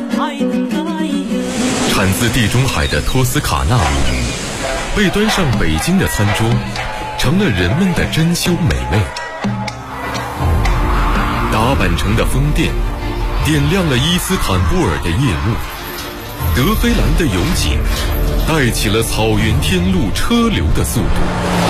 产自地中海的托斯卡纳米，被端上北京的餐桌，成了人们的珍馐美味。打扮成的风电，点亮了伊斯坦布尔的夜幕。德黑兰的油井，带起了草原天路车流的速度。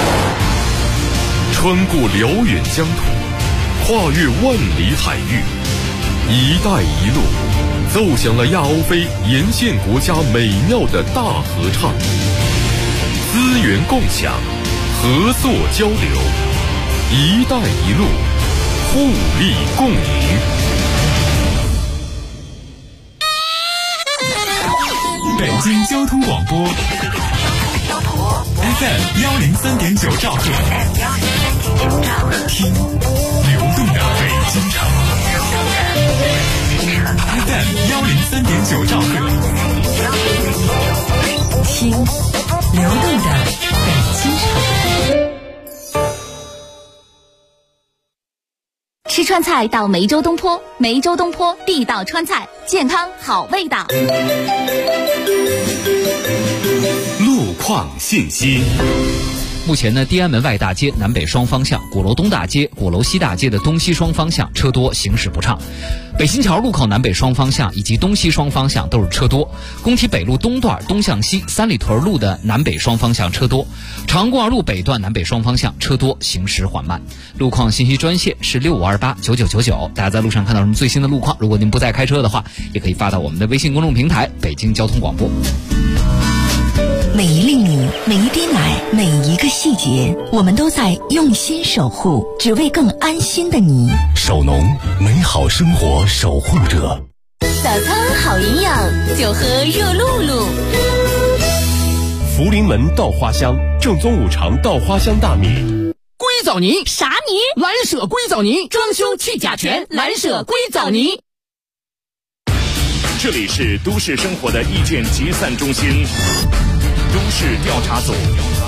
穿过辽远疆土，跨越万里海域，一带一路奏响了亚欧非沿线国家美妙的大合唱。资源共享，合作交流，一带一路，互利共赢。 北京交通广播 FM 103.9兆赫，听流动的北京城。FM 103.9兆赫， 听流动的北京城。 吃川菜到梅州东坡，梅州东坡地道川菜，健康好味道。 路况信息。 目前呢，地安门外大街南北双方向、鼓楼东大街、鼓楼西大街的东西双方向车多，行驶不畅。北新桥路口南北双方向以及东西双方向都是车多。工体北路东段东向西、三里屯路的南北双方向车多。长公园路北段南北双方向车多，行驶缓慢。路况信息专线是65289999。大家在路上看到什么最新的路况，如果您不再开车的话，也可以发到我们的微信公众平台北京交通广播。 每一粒米，每一滴奶，每一个细节，我们都在用心守护，只为更安心的你。 守农，美好生活守护者。 早餐好营养，就喝热露露。 福临门稻花香正宗五常稻花香大米。 贵藻泥。 啥泥？ 蓝舍硅藻泥，装修去甲醛，蓝舍硅藻泥。 这里是都市生活的意见集散中心，都市调查组。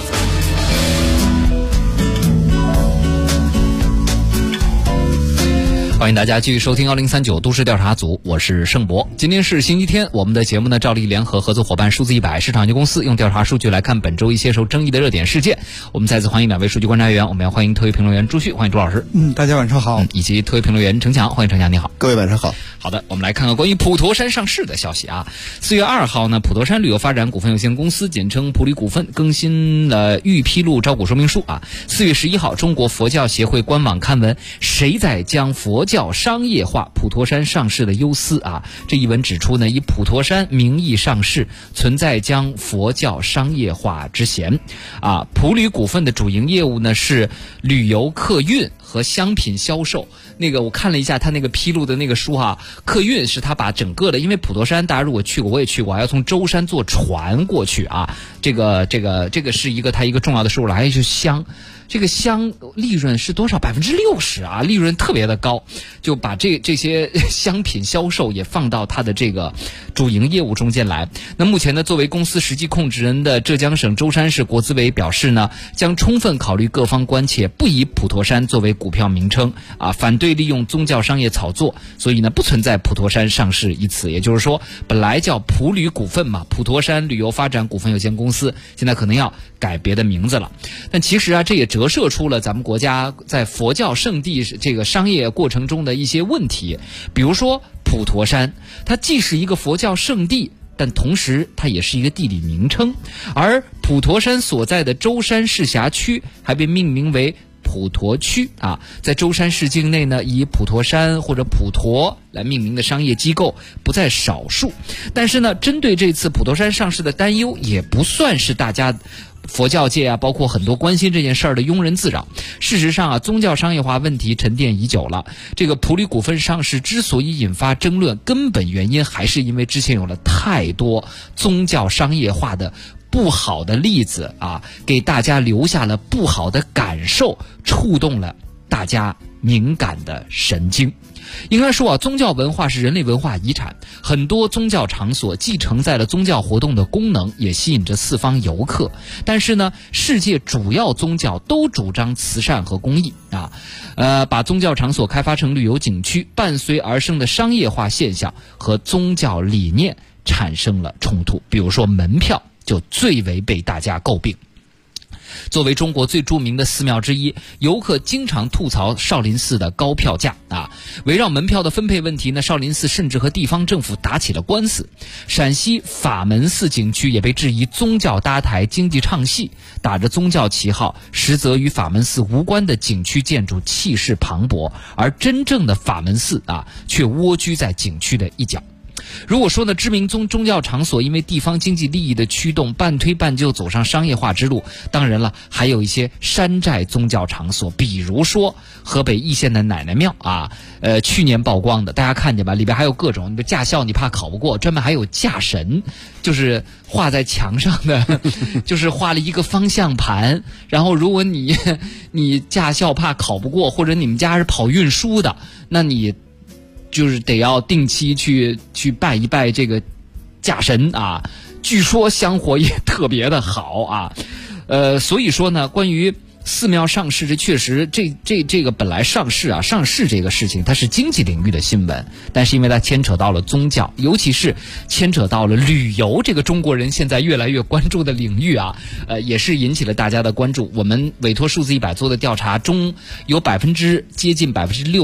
欢迎大家继续收听1039都市调查组，我是盛博。今天是星期天，我们的节目呢照例联合合作伙伴数字100市场有限公司，用调查数据来看本周一些受争议的热点事件。我们再次欢迎两位数据观察员，我们要欢迎特约评论员朱旭，欢迎朱老师。 大家晚上好。 以及特约评论员程强，欢迎程强，你好。 各位晚上好。 好的，我们来看看关于普陀山上市的消息啊。4月2号呢，普陀山旅游发展股份有限公司简称普旅股份更新了预披露招股说明书啊。4月11号，中国佛教协会官网刊文，谁在将佛教商业化，普陀山上市的忧思啊。这一文指出呢，以普陀山名义上市，存在将佛教商业化之嫌啊。普旅股份的主营业务呢是旅游客运和商品销售。那个我看了一下他那个披露的那个书哈，客运是他把整个的，因为普陀山大家如果去过，我也去过，还要从舟山坐船过去啊。这个是一个它一个重要的收入来源，就是香。这个香利润是多少？60%啊，利润特别的高，就把这些商品销售也放到它的这个主营业务中间来。那目前呢，作为公司实际控制人的浙江省舟山市国资委表示呢，将充分考虑各方关切，不以普陀山作为股票名称啊，反对利用宗教商业炒作，所以呢不存在普陀山上市一词。也就是说，本来叫普旅股份嘛，普陀山旅游发展股份有限公司，现在可能要改别的名字了。但其实啊，这也折射出了咱们国家在佛教圣地这个商业过程中的一些问题。比如说普陀山，它既是一个佛教圣地，但同时它也是一个地理名称，而普陀山所在的舟山市辖区还被命名为普陀区啊。在舟山市境内呢，以普陀山或者普陀来命名的商业机构不在少数。但是呢，针对这次普陀山上市的担忧，也不算是大家佛教界啊，包括很多关心这件事儿的庸人自扰。事实上啊，宗教商业化问题沉淀已久了。这个普旅股份上市之所以引发争论，根本原因还是因为之前有了太多宗教商业化的不好的例子啊，给大家留下了不好的感受，触动了大家敏感的神经。应该说啊，宗教文化是人类文化遗产，很多宗教场所既承载了宗教活动的功能，也吸引着四方游客。但是呢，世界主要宗教都主张慈善和公益啊，把宗教场所开发成旅游景区，伴随而生的商业化现象和宗教理念产生了冲突。比如说门票就最为被大家诟病。作为中国最著名的寺庙之一，游客经常吐槽少林寺的高票价啊。围绕门票的分配问题呢，少林寺甚至和地方政府打起了官司。陕西法门寺景区也被质疑宗教搭台、经济唱戏，打着宗教旗号，实则与法门寺无关的景区建筑气势磅礴，而真正的法门寺啊，却蜗居在景区的一角。如果说呢，知名宗教场所因为地方经济利益的驱动，半推半就走上商业化之路，当然了，还有一些山寨宗教场所，比如说河北易县的奶奶庙啊，去年曝光的，大家看见吧，里边还有各种驾校你怕考不过，专门还有驾神，就是画在墙上的，就是画了一个方向盘，然后如果你驾校怕考不过，或者你们家是跑运输的，那你就是得要定期去拜一拜这个驾神啊，据说香火也特别的好啊，所以说呢，关于寺庙上市，这确实这个本来上市这个事情它是经济领域的新闻，但是因为它牵扯到了宗教，尤其是牵扯到了旅游这个中国人现在越来越关注的领域啊，也是引起了大家的关注。我们委托数字100做的调查中，有接近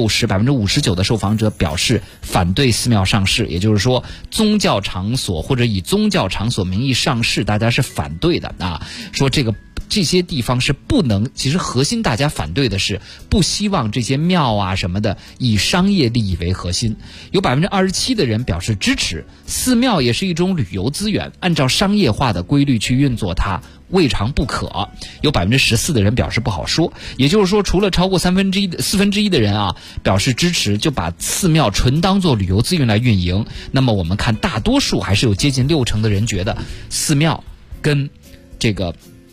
60%、59%的受访者表示反对寺庙上市，也就是说宗教场所或者以宗教场所名义上市，大家是反对的啊，说这些地方是不能，其实核心大家反对的是不希望这些庙啊什么的以商业利益为核心。有27%的人表示支持，寺庙也是一种旅游资源，按照商业化的规律去运作它未尝不可。有14%的人表示不好说，也就是说除了超过四分之一的人啊表示支持，就把寺庙纯当做旅游资源来运营。那么我们看大多数还是有接近60%的人觉得寺庙跟这个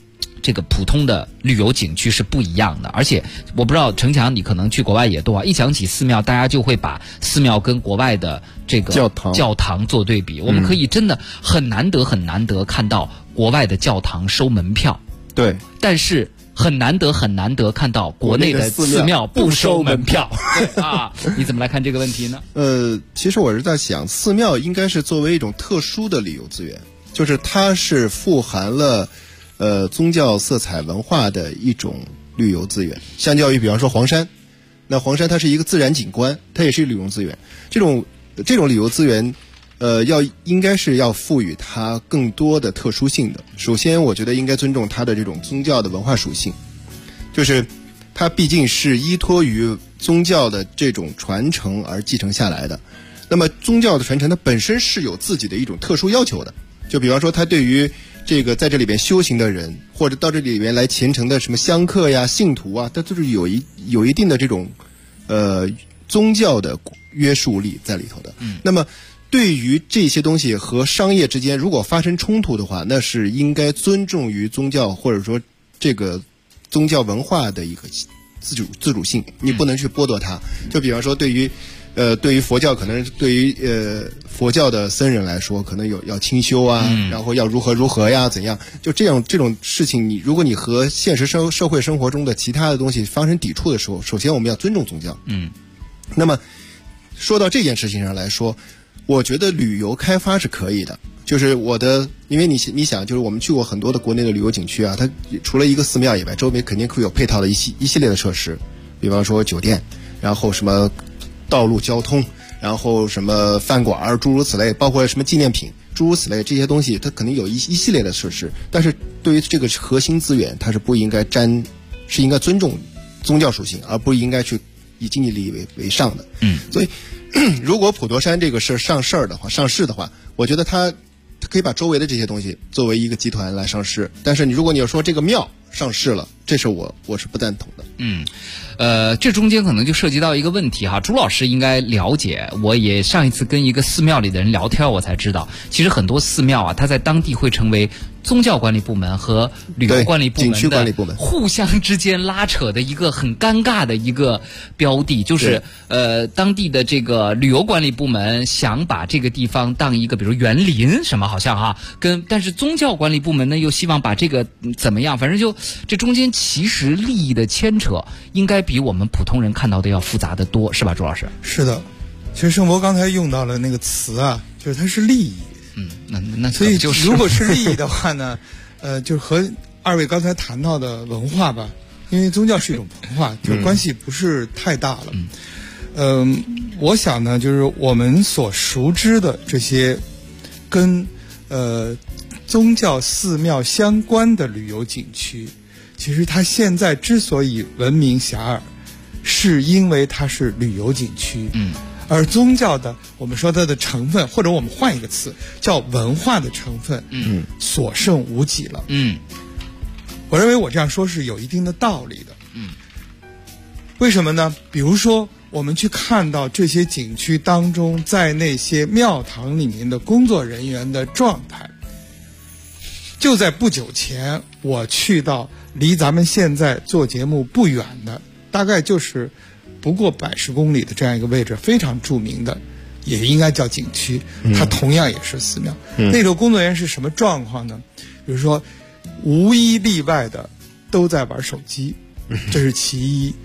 这个普通的旅游景区是不一样的。而且我不知道程强，你可能去国外也多啊，一讲起寺庙，大家就会把寺庙跟国外的这个教堂做对比。我们可以真的很难得看到国外的教堂收门票， 对， 但是很难得看到国内的寺庙不收门票。对啊，你怎么来看这个问题呢？ 其实我是在想，寺庙应该是作为一种特殊的旅游资源，就是它是富含了宗教色彩文化的一种旅游资源。相较于比方说黄山，那黄山它是一个自然景观，它也是旅游资源。这种旅游资源应该是要赋予它更多的特殊性的。首先我觉得应该尊重它的这种宗教的文化属性，就是它毕竟是依托于宗教的这种传承而继承下来的。那么宗教的传承它本身是有自己的一种特殊要求的，就比方说它对于这个在这里边修行的人，或者到这里边来虔诚的什么香客呀、信徒啊，它都是有一定的这种宗教的约束力在里头的。那么对于这些东西和商业之间如果发生冲突的话，那是应该尊重于宗教或者说这个宗教文化的一个自主性，你不能去剥夺它。就比方说对于佛教，可能对于佛教的僧人来说，可能要清修啊，然后要如何呀，怎样？就这种事情，如果你和现实社会生活中的其他的东西发生抵触的时候，首先我们要尊重宗教。那么说到这件事情上来说，我觉得旅游开发是可以的。就是因为你想，就是我们去过很多的国内的旅游景区啊，它除了一个寺庙以外，周边肯定会有配套的一系列的设施，比方说酒店，然后什么道路交通，然后什么饭馆诸如此类，包括什么纪念品诸如此类，这些东西它肯定有一系列的设施。但是对于这个核心资源，它是不应该是应该尊重宗教属性，而不应该去以经济利益为上的。所以如果普陀山这个事上市的话，我觉得它可以把周围的这些东西作为一个集团来上市。但是如果你要说这个庙上市了，这是我是不赞同的。 这中间可能就涉及到一个问题哈，朱老师应该了解。我也上一次跟一个寺庙里的人聊天，我才知道，其实很多寺庙啊，它在当地会成为宗教管理部门和旅游管理部门的景区管理部门互相之间拉扯的一个很尴尬的一个标的，就是当地的这个旅游管理部门想把这个地方当一个比如园林什么，好像哈，但是宗教管理部门呢又希望把这个怎么样，反正就这中间其实利益的牵扯应该比我们普通人看到的要复杂的多，是吧，朱老师？ 是的，其实盛博刚才用到了那个词啊，就是它是利益。 那所以如果是利益的话呢，就和二位刚才谈到的文化吧，因为宗教是一种文化，就关系不是太大了。我想呢，就是我们所熟知的这些跟宗教寺庙相关的旅游景区，其实它现在之所以闻名遐迩，是因为它是旅游景区。而宗教的，我们说它的成分，或者我们换一个词叫文化的成分，所剩无几了。我认为我这样说是有一定的道理的。为什么呢？比如说我们去看到这些景区当中，在那些庙堂里面的工作人员的状态，就在不久前我去到离咱们现在做节目不远的，大概就是不过100公里的这样一个位置，非常著名的，也应该叫景区，它同样也是寺庙。那种工作人员是什么状况呢？比如说无一例外的都在玩手机，这是其一。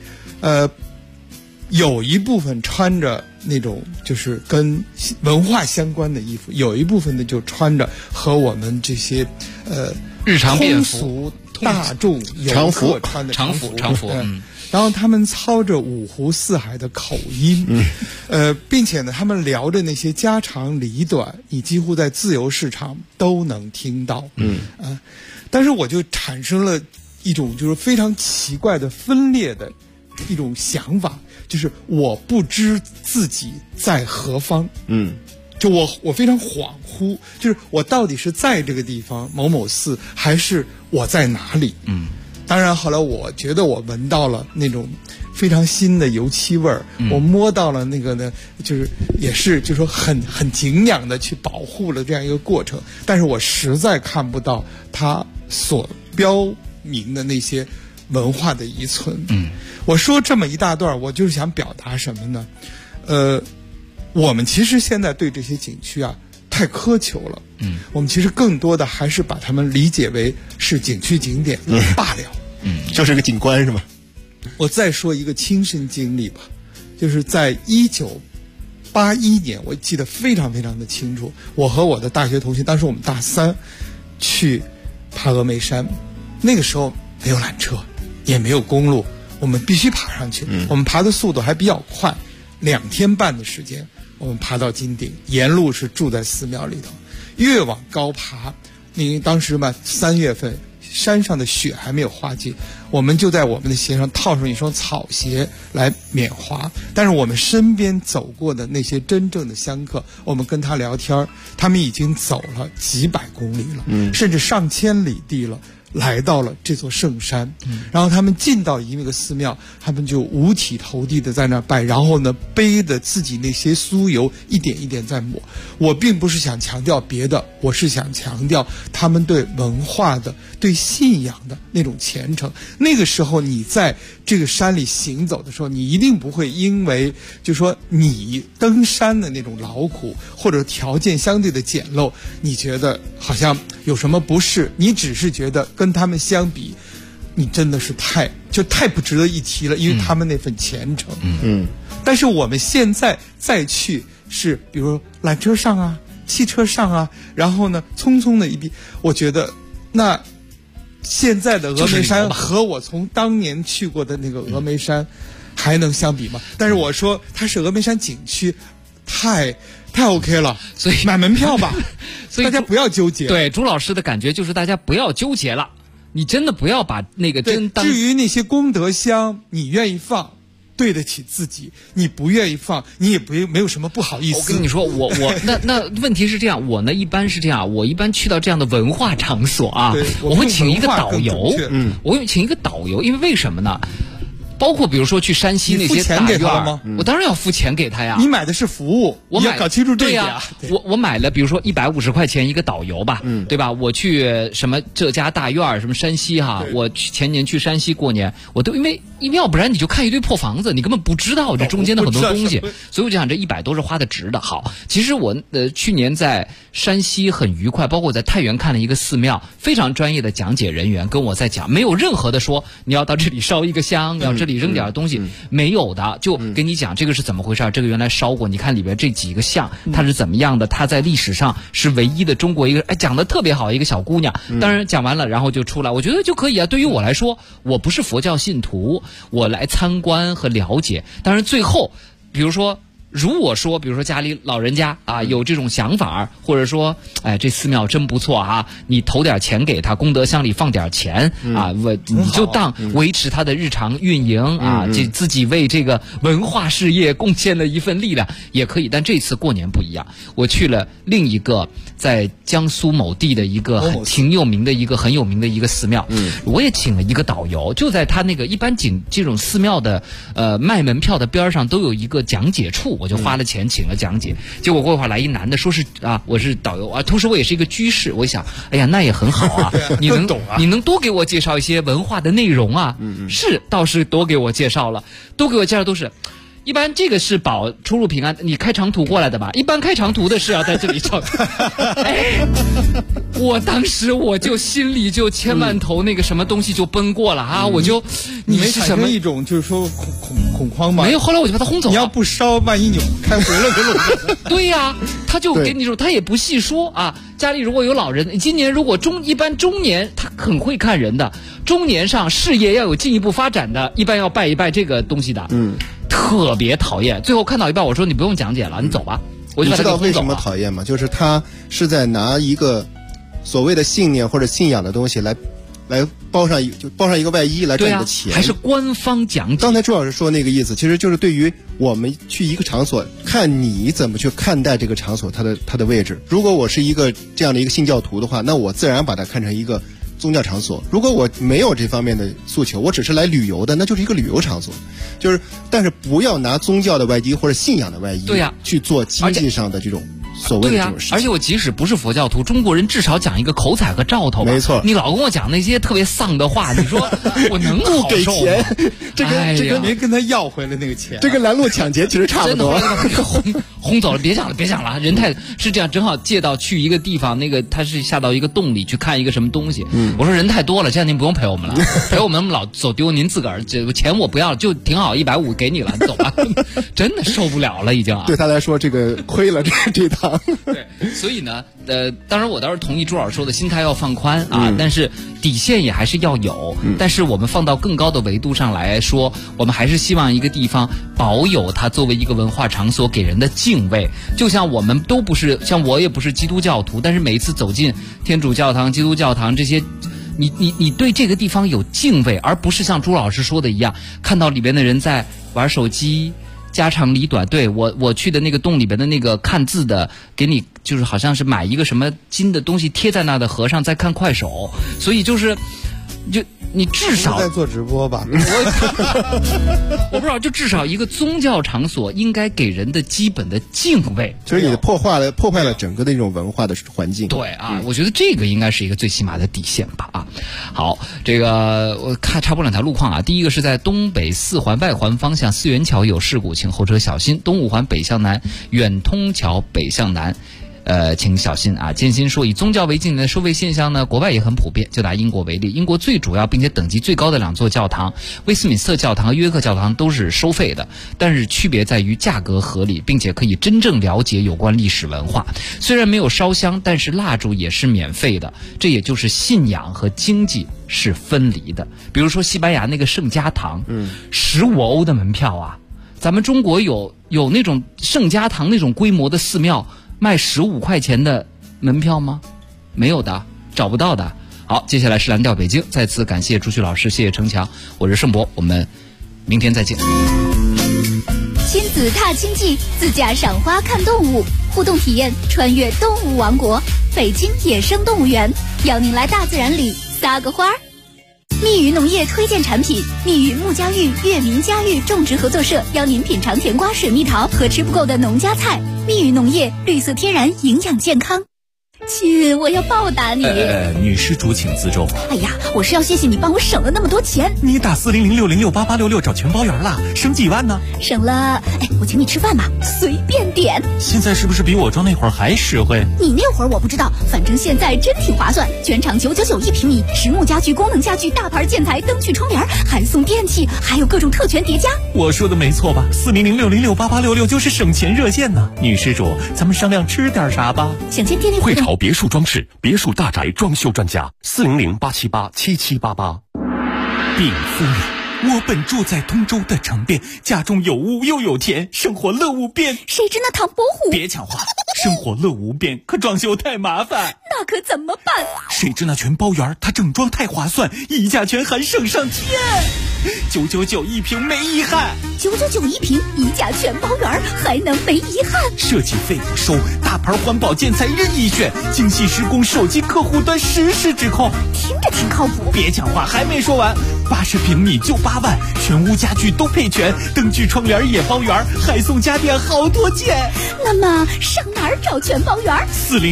有一部分穿着那种就是跟文化相关的衣服，有一部分呢就穿着和我们这些日常便服大众游客穿的常服。然后他们操着五湖四海的口音，并且呢，他们聊着那些家长里短，你几乎在自由市场都能听到。但是我就产生了一种就是非常奇怪的分裂的一种想法，就是我不知自己在何方。就我非常恍惚，就是我到底是在这个地方某某寺，还是我在哪里？当然后来我觉得我闻到了那种非常新的油漆味儿，我摸到了那个呢，就是也是就是说很敬仰的去保护了这样一个过程，但是我实在看不到它所标明的那些文化的遗存。我说这么一大段，我就是想表达什么呢？我们其实现在对这些景区啊太苛求了。我们其实更多的还是把它们理解为是景区景点罢了。 就是个景观是吗？ 我再说一个亲身经历吧，就是在1981年，我记得非常非常的清楚，我和我的大学同学，当时我们大3去爬峨眉山，那个时候没有缆车，也没有公路，我们必须爬上去。我们爬的速度还比较快，2天半的时间，我们爬到金顶，沿路是住在寺庙里头，越往高爬，因为当时嘛3月份。山上的雪还没有化尽，我们就在我们的鞋上套上一双草鞋来免滑。但是我们身边走过的那些真正的香客，我们跟他聊天，他们已经走了几百公里了，甚至上千里地了，来到了这座圣山。然后他们进到一个寺庙，他们就五体投地的在那拜，然后呢背着自己那些酥油一点一点在抹。我并不是想强调别的，我是想强调他们对文化的、对信仰的那种虔诚。那个时候你在这个山里行走的时候，你一定不会因为就说你登山的那种劳苦或者条件相对的简陋，你觉得好像有什么不适，你只是觉得跟他们相比，你真的是太不值得一提了，因为他们那份虔诚。但是我们现在再去，是比如说缆车上啊、汽车上啊，然后呢匆匆的一逼，我觉得那现在的峨眉山和我从当年去过的那个峨眉山还能相比吗？但是我说它是峨眉山景区，太 OK 了， 所以买门票吧。 所以大家不要纠结。 对，朱老师的感觉就是大家不要纠结了，你真的不要把那个真当。 至于那些功德箱，你愿意放，对得起自己；你不愿意放，你也没有什么不好意思。 我跟你说，我那问题是这样，我呢一般是这样，我一般去到这样的文化场所啊，我会请一个导游，我会请一个导游，因为为什么呢？包括比如说去山西那些大院吗？我当然要付钱给他呀。 你买的是服务， 我要搞清楚这一点。 我买了，比如说150块钱一个导游吧，对吧？我去什么这家大院，什么山西哈，我前年去山西过年，我都因为要不然你就看一堆破房子，你根本不知道这中间的很多东西，所以我就想这100都是花的值的。好，其实我去年在山西很愉快，包括我在太原看了一个寺庙，非常专业的讲解人员跟我在讲，没有任何的说你要到这里烧一个香，要这里扔点东西，没有的，就跟你讲这个是怎么回事，这个原来烧过，你看里边这几个像它是怎么样的，它在历史上是唯一的中国一个讲得特别好一个小姑娘。当然讲完了然后就出来，我觉得就可以啊。对于我来说，我不是佛教信徒，我来参观和了解。当然最后比如说如果说比如说家里老人家啊有这种想法，或者说这寺庙真不错啊，你投点钱给他，功德箱里放点钱啊，你就当维持他的日常运营啊，自己为这个文化事业贡献了一份力量也可以。但这次过年不一样，我去了另一个在江苏某地的一个挺有名的一个很有名的一个寺庙，我也请了一个导游，就在他那个一般这种寺庙的卖门票的边上都有一个讲解处，我就花了钱请了讲解。结果过一会儿来一男的说是我是导游啊，同时我也是一个居士。我一想，哎呀那也很好啊，你能多给我介绍一些文化的内容啊？是倒是多给我介绍了，多给我介绍都是。一般这个是保出入平安，你开长途过来的吧？一般开长途的是要在这里找。我当时我就心里就千万头那个什么东西就奔过了啊！我就你没产生一种就是说恐慌吗？ 没有，后来我就把他轰走了。 你要不烧，万一你开回了个路。 对呀，他就给你说，他也不细说啊。家里如果有老人，今年如果一般中年他很会看人的，中年上事业要有进一步发展的，一般要拜一拜这个东西的。特别讨厌。最后看到一半，我说你不用讲解了，你走吧。我就把他给轰走了。 你知道为什么讨厌吗？就是他是在拿一个所谓的信念或者信仰的东西来包上一个外衣来赚你的钱， 还是官方讲解。 刚才朱老师说那个意思，其实就是对于我们去一个场所，看你怎么去看待这个场所它的位置。如果我是一个这样的一个信教徒的话，那我自然把它看成一个宗教场所。如果我没有这方面的诉求，我只是来旅游的，那就是一个旅游场所。但是不要拿宗教的外衣或者信仰的外衣，去做经济上的这种所谓的这种事情。 而且我即使不是佛教徒，中国人至少讲一个口彩和兆头吧。 没错， 你老跟我讲那些特别丧的话，你说我能不给钱？这个没跟他要回来那个钱， 这跟拦路抢劫其实差不多。 轰走了，别讲了，人太是这样，正好借到去一个地方，那个他是下到一个洞里去看一个什么东西。我说人太多了，这样您不用陪我们了，陪我们老走丢，您自个儿这钱我不要了，就挺好，150给你了，你走吧。真的受不了了，已经啊。 对他来说，这个亏了这趟。 对，所以呢，当然我倒是同意朱老师说的，心态要放宽啊，但是底线也还是要有。但是我们放到更高的维度上来说，我们还是希望一个地方保有它作为一个文化场所给人的敬畏。就像我们都不是，像我也不是基督教徒，但是每一次走进天主教堂、基督教堂这些，你对这个地方有敬畏，而不是像朱老师说的一样，看到里边的人在玩手机。家长里短，对我去的那个洞里边的那个看字的，给你就是好像是买一个什么金的东西贴在那的和尚在看快手，所以就你至少在做直播吧？ 我不知道，就至少一个宗教场所应该给人的基本的敬畏， 就是你破坏了整个的那种文化的环境。 对啊，我觉得这个应该是一个最起码的底线吧啊。好，这个我看插播2条路况啊，第一个是在东北4环外环方向四元桥有事故，请后车小心；东5环北向南远通桥北向南。请小心啊！建新说，以宗教为近的收费现象呢，国外也很普遍。就拿英国为例，英国最主要并且等级最高的2座教堂，威斯敏斯特教堂和约克教堂都是收费的，但是区别在于价格合理，并且可以真正了解有关历史文化。虽然没有烧香，但是蜡烛也是免费的，这也就是信仰和经济是分离的。比如说西班牙那个圣家堂，15欧的门票啊，咱们中国有那种圣家堂那种规模的寺庙。卖15块钱的门票吗？没有的，找不到的。好，接下来是蓝调北京，再次感谢朱旭老师，谢谢程强，我是盛博，我们明天再见。 亲子踏青记，自驾赏花看动物，互动体验穿越动物王国，北京野生动物园，邀您来大自然里撒个花儿。蜜语农业推荐产品，蜜语木家育悦民家育种植合作社邀您品尝甜瓜、水蜜桃和吃不够的农家菜。蜜语农业，绿色天然，营养健康。亲，我要报答你。 女施主请自重。 哎呀，我是要谢谢你帮我省了那么多钱。 你打40060688866找全包圆了，省几万呢？ 省了，我请你吃饭吧，随便点。 现在是不是比我装那会儿还实惠？ 你那会儿我不知道，反正现在真挺划算，全场999一平米，实木家具、功能家具、大牌建材、灯具、窗帘，还送电器，还有各种特权叠加。 我说的没错吧？40060688866就是省钱热线呢。女施主，咱们商量吃点啥吧？ 想见店内汇潮别墅装饰，别墅大宅装修专家，400-878-7788。 禀夫人，我本住在通州的城边，家中有屋又有田，生活乐无边。 谁知那唐伯虎？ 别抢话，生活乐无边，可装修太麻烦。 那可怎么办？ 谁知那全包圆，它整装太划算，溢价权还省上天。999一平没遗憾 ，999一平，溢价全包圆，还能没遗憾？ 设计费不收，大牌环保建材任意选，精细施工，手机客户端实时指控， 听着挺靠谱。 别抢话，还没说完，80平米就8万，全屋家具都配全，灯具窗帘也包圆，还送家电好多件。 那么上哪儿找全包圆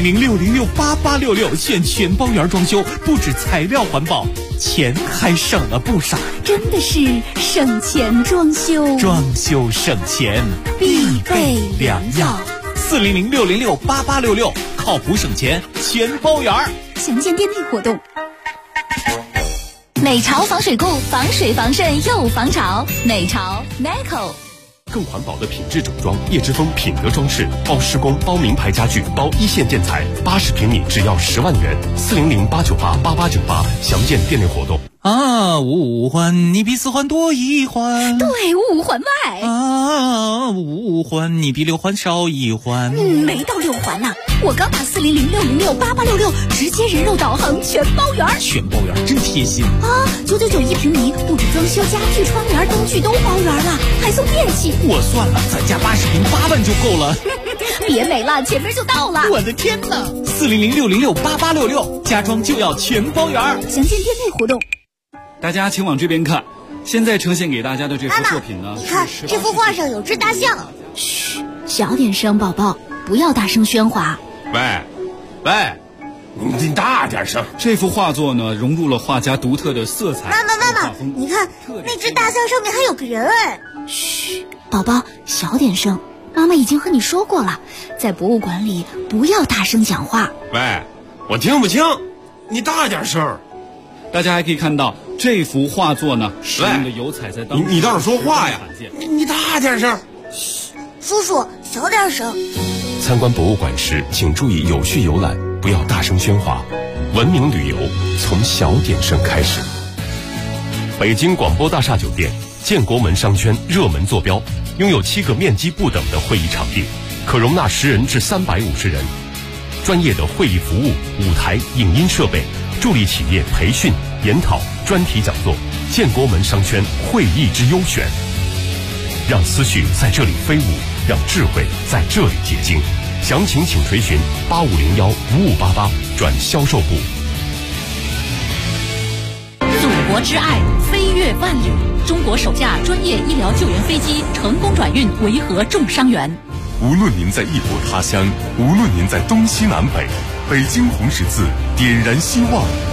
？40060688866选全包圆装修，不止材料环保，钱还省了不少。 真的是省钱装修， 装修省钱必备良药。 40060688866，靠谱省钱全包圆。 详见店内活动。 美潮防水固，防水防渗又防潮。美潮 Neco。 更环保的品质整装，叶之峰品德装饰，包施工、包名牌家具、包一线建材，80平米只要10万元。400-898-8898，详见店内活动。 五环你比4环多1环， 对，5环外。 5环你比6环少1环。 没到6环呢。我刚打40060688866，直接人肉导航全包圆。 全包圆真贴心啊！999一平米，不止装修、家具、窗帘、灯具都包圆了，还送电器。 我算了，咱家80平8万就够了。 别美了，前面就到了。 我的天哪！40060688866，家装就要全包圆。 详见店内活动。 大家请往这边看，现在呈现给大家的这幅作品呢， 你看这幅画上有只大象。 嘘，小点声，宝宝。 不要大声喧哗。 喂，你大点声。 这幅画作呢，融入了画家独特的色彩。 妈妈，你看那只大象上面还有个人哎。 嘘，宝宝，小点声。妈妈已经和你说过了，在博物馆里不要大声讲话。 喂，我听不清，你大点声。 大家还可以看到这幅画作呢，使用的油彩在当你倒是说话呀！你大点声。 嘘，叔叔小点声。 参观博物馆时，请注意有序游览，不要大声喧哗。文明旅游从小点声开始。北京广播大厦酒店建国门商圈热门坐标，拥有7个面积不等的会议场地，可容纳10人至350人。专业的会议服务、舞台、影音设备，助力企业培训、研讨、专题讲座。建国门商圈会议之优选，让思绪在这里飞舞，让智慧在这里结晶。详情请垂询8501-5588转销售部。 祖国之爱飞越万里，中国首架专业医疗救援飞机成功转运维和重伤员。 无论您在异国他乡，无论您在东西南北，北京红十字点燃希望，